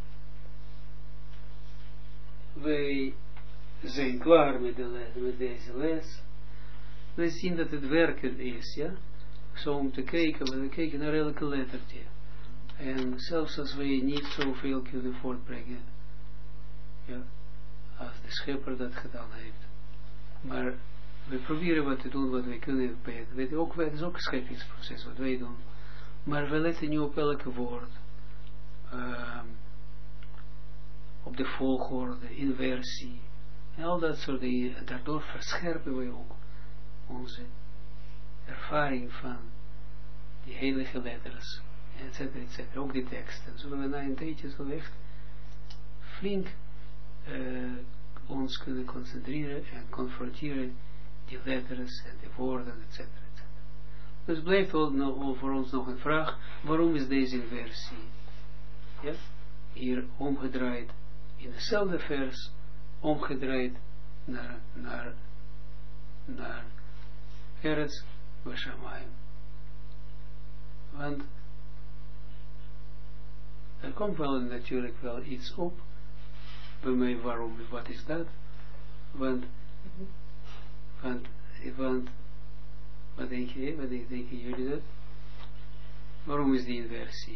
wij zijn klaar met deze les. Wij zien dat het werken is, ja, zo om te kijken, we kijken naar elke lettertje en zelfs als wij niet zoveel kunnen voortbrengen, ja, als de schepper dat gedaan heeft, maar we proberen wat te doen wat wij kunnen bij het. Het is ook een scheppingsproces wat wij doen. Maar we letten nu op elke woord. Op de volgorde, inversie. En al dat soort dingen. En daardoor verscherpen we ook onze ervaring van die heilige letters. Etcetera, etcetera. Ook die teksten. Zullen we na een tijdje zo echt flink ons kunnen concentreren en confronteren die letters en de woorden, etc. Dus blijft voor ons nog een vraag, waarom is deze inversie, ja, hier omgedraaid, in dezelfde vers, omgedraaid naar Eretz Washamayim. Want er komt wel natuurlijk wel iets op, bij mij waarom, wat is dat? Want wat denken jullie dat? Waarom is die inversie?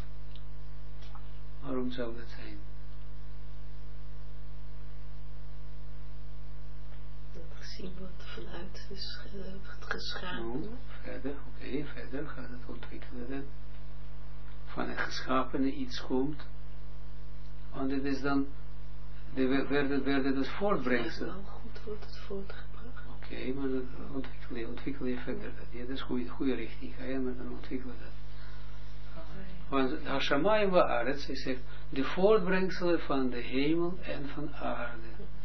Waarom zou dat zijn?
gezien wordt vanuit het geschapen.
Nou, verder gaat het ontwikkelen. Van het geschapene iets komt. Want het is dan, werden dus voortbrengsel.
Wel goed wordt het voortgebracht.
Oké, maar dat ontwikkel je verder. Dat is goede richting. Ga je maar dan ontwikkelen dat. Want Hashamayim wa Aretz, hij zegt, de voortbrengselen van de hemel en van aarde.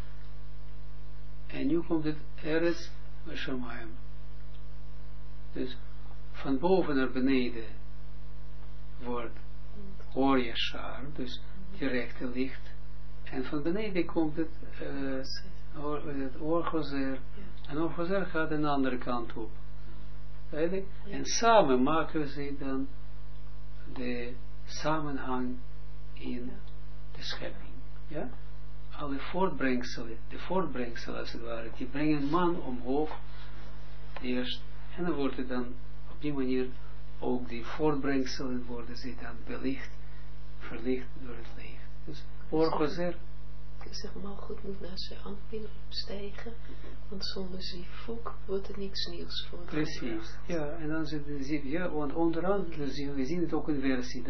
En nu komt het Eretz wa Shamayim. Dus van boven naar beneden wordt Or Yashar, dus directe licht. En van beneden komt het Or Gozer. En Or Gozer gaat een andere kant op. Eigenlijk? En samen maken ze dan de samenhang in de schepping. Ja? Alle voortbrengselen, de voortbrengselen als het ware, die brengen man omhoog eerst. En dan wordt het dan op die manier ook die voortbrengselen worden ze dan verlicht door het licht. Dus Orgozer.
Zeg maar goed moet naar zijn aanbin opstijgen, want zonder zivuk wordt er niks nieuws voor.
Precies, ja, en dan zit het, ja, want onderaan, we zien het ook in versie,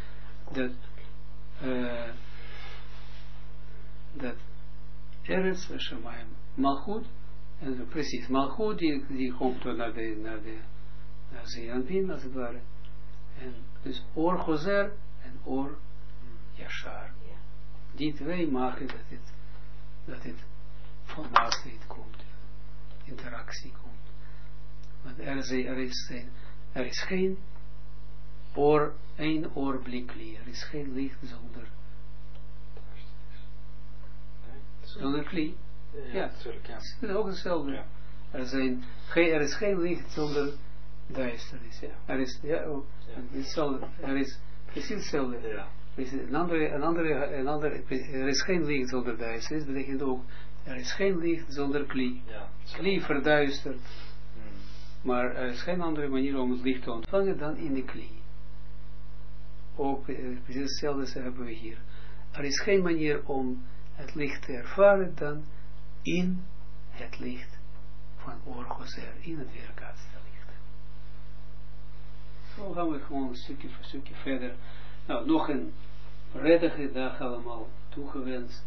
dat Eretz wa Shamayim, Malchut, en precies, Malchut die komt dan naar Zeranpin, als het ware, en dus Or Gozer en Or Yashar. Die twee maken dat het van naastheid komt, interactie komt. Want er is geen één oorbliklie, er is geen licht zonder klie. Ja, natuurlijk, ja. Het is ook hetzelfde. Ja. Er is geen licht zonder duisternis. Ja. Er is precies hetzelfde. Ja. Er is geen licht zonder duisternis, betekent ook, er is geen licht zonder klie. Ja, klie verduistert, maar er is geen andere manier om het licht te ontvangen dan in de klie. Ook precies hetzelfde hebben we hier. Er is geen manier om het licht te ervaren dan in het licht van Or Gozer, in het weerkaatste licht. Zo gaan we gewoon stukje voor stukje verder. Nou, nog een prettige dag allemaal toegewenst.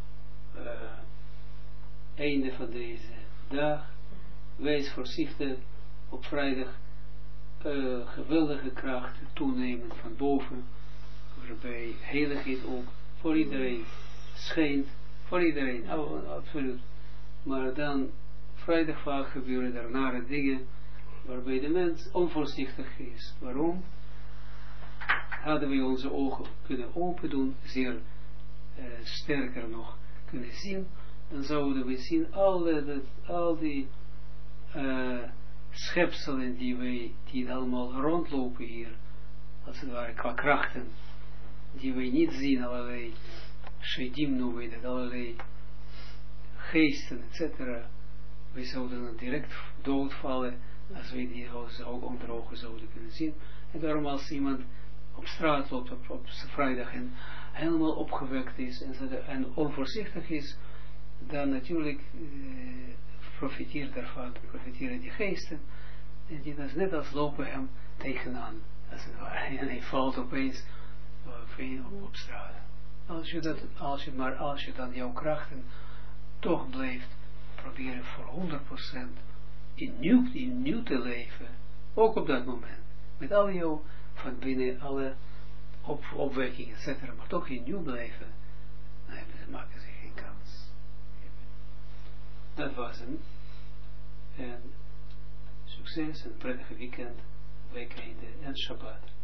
Einde van deze dag. Wees voorzichtig op vrijdag. Geweldige kracht toenemen van boven. Waarbij heiligheid ook voor iedereen schijnt. Voor iedereen, absoluut. Maar dan vrijdag vaak gebeuren er nare dingen. Waarbij de mens onvoorzichtig is. Waarom? Hadden we onze ogen kunnen open doen, zeer sterker nog kunnen zien, dan zouden we zien al die schepselen die allemaal rondlopen hier, als het ware qua krachten, die wij niet zien, allerlei shedim noemen we dat, allerlei geesten, etc. We zouden dan direct doodvallen, als we die ook onder ogen zouden kunnen zien. En daarom als iemand op straat loopt op vrijdag en helemaal opgewekt is en onvoorzichtig is, dan natuurlijk profiteren die geesten, en die dat net als lopen hem tegenaan, als het ware, en hij valt opeens op straat. Als je dan jouw krachten toch blijft proberen voor 100% in nieuw te leven, ook op dat moment, met al jouw van binnen alle opwekkingen, etc. Maar toch in nieuw blijven, dan maken ze geen kans. Dat was hem. En succes, een prettige weekend, weekeinde en Shabbat.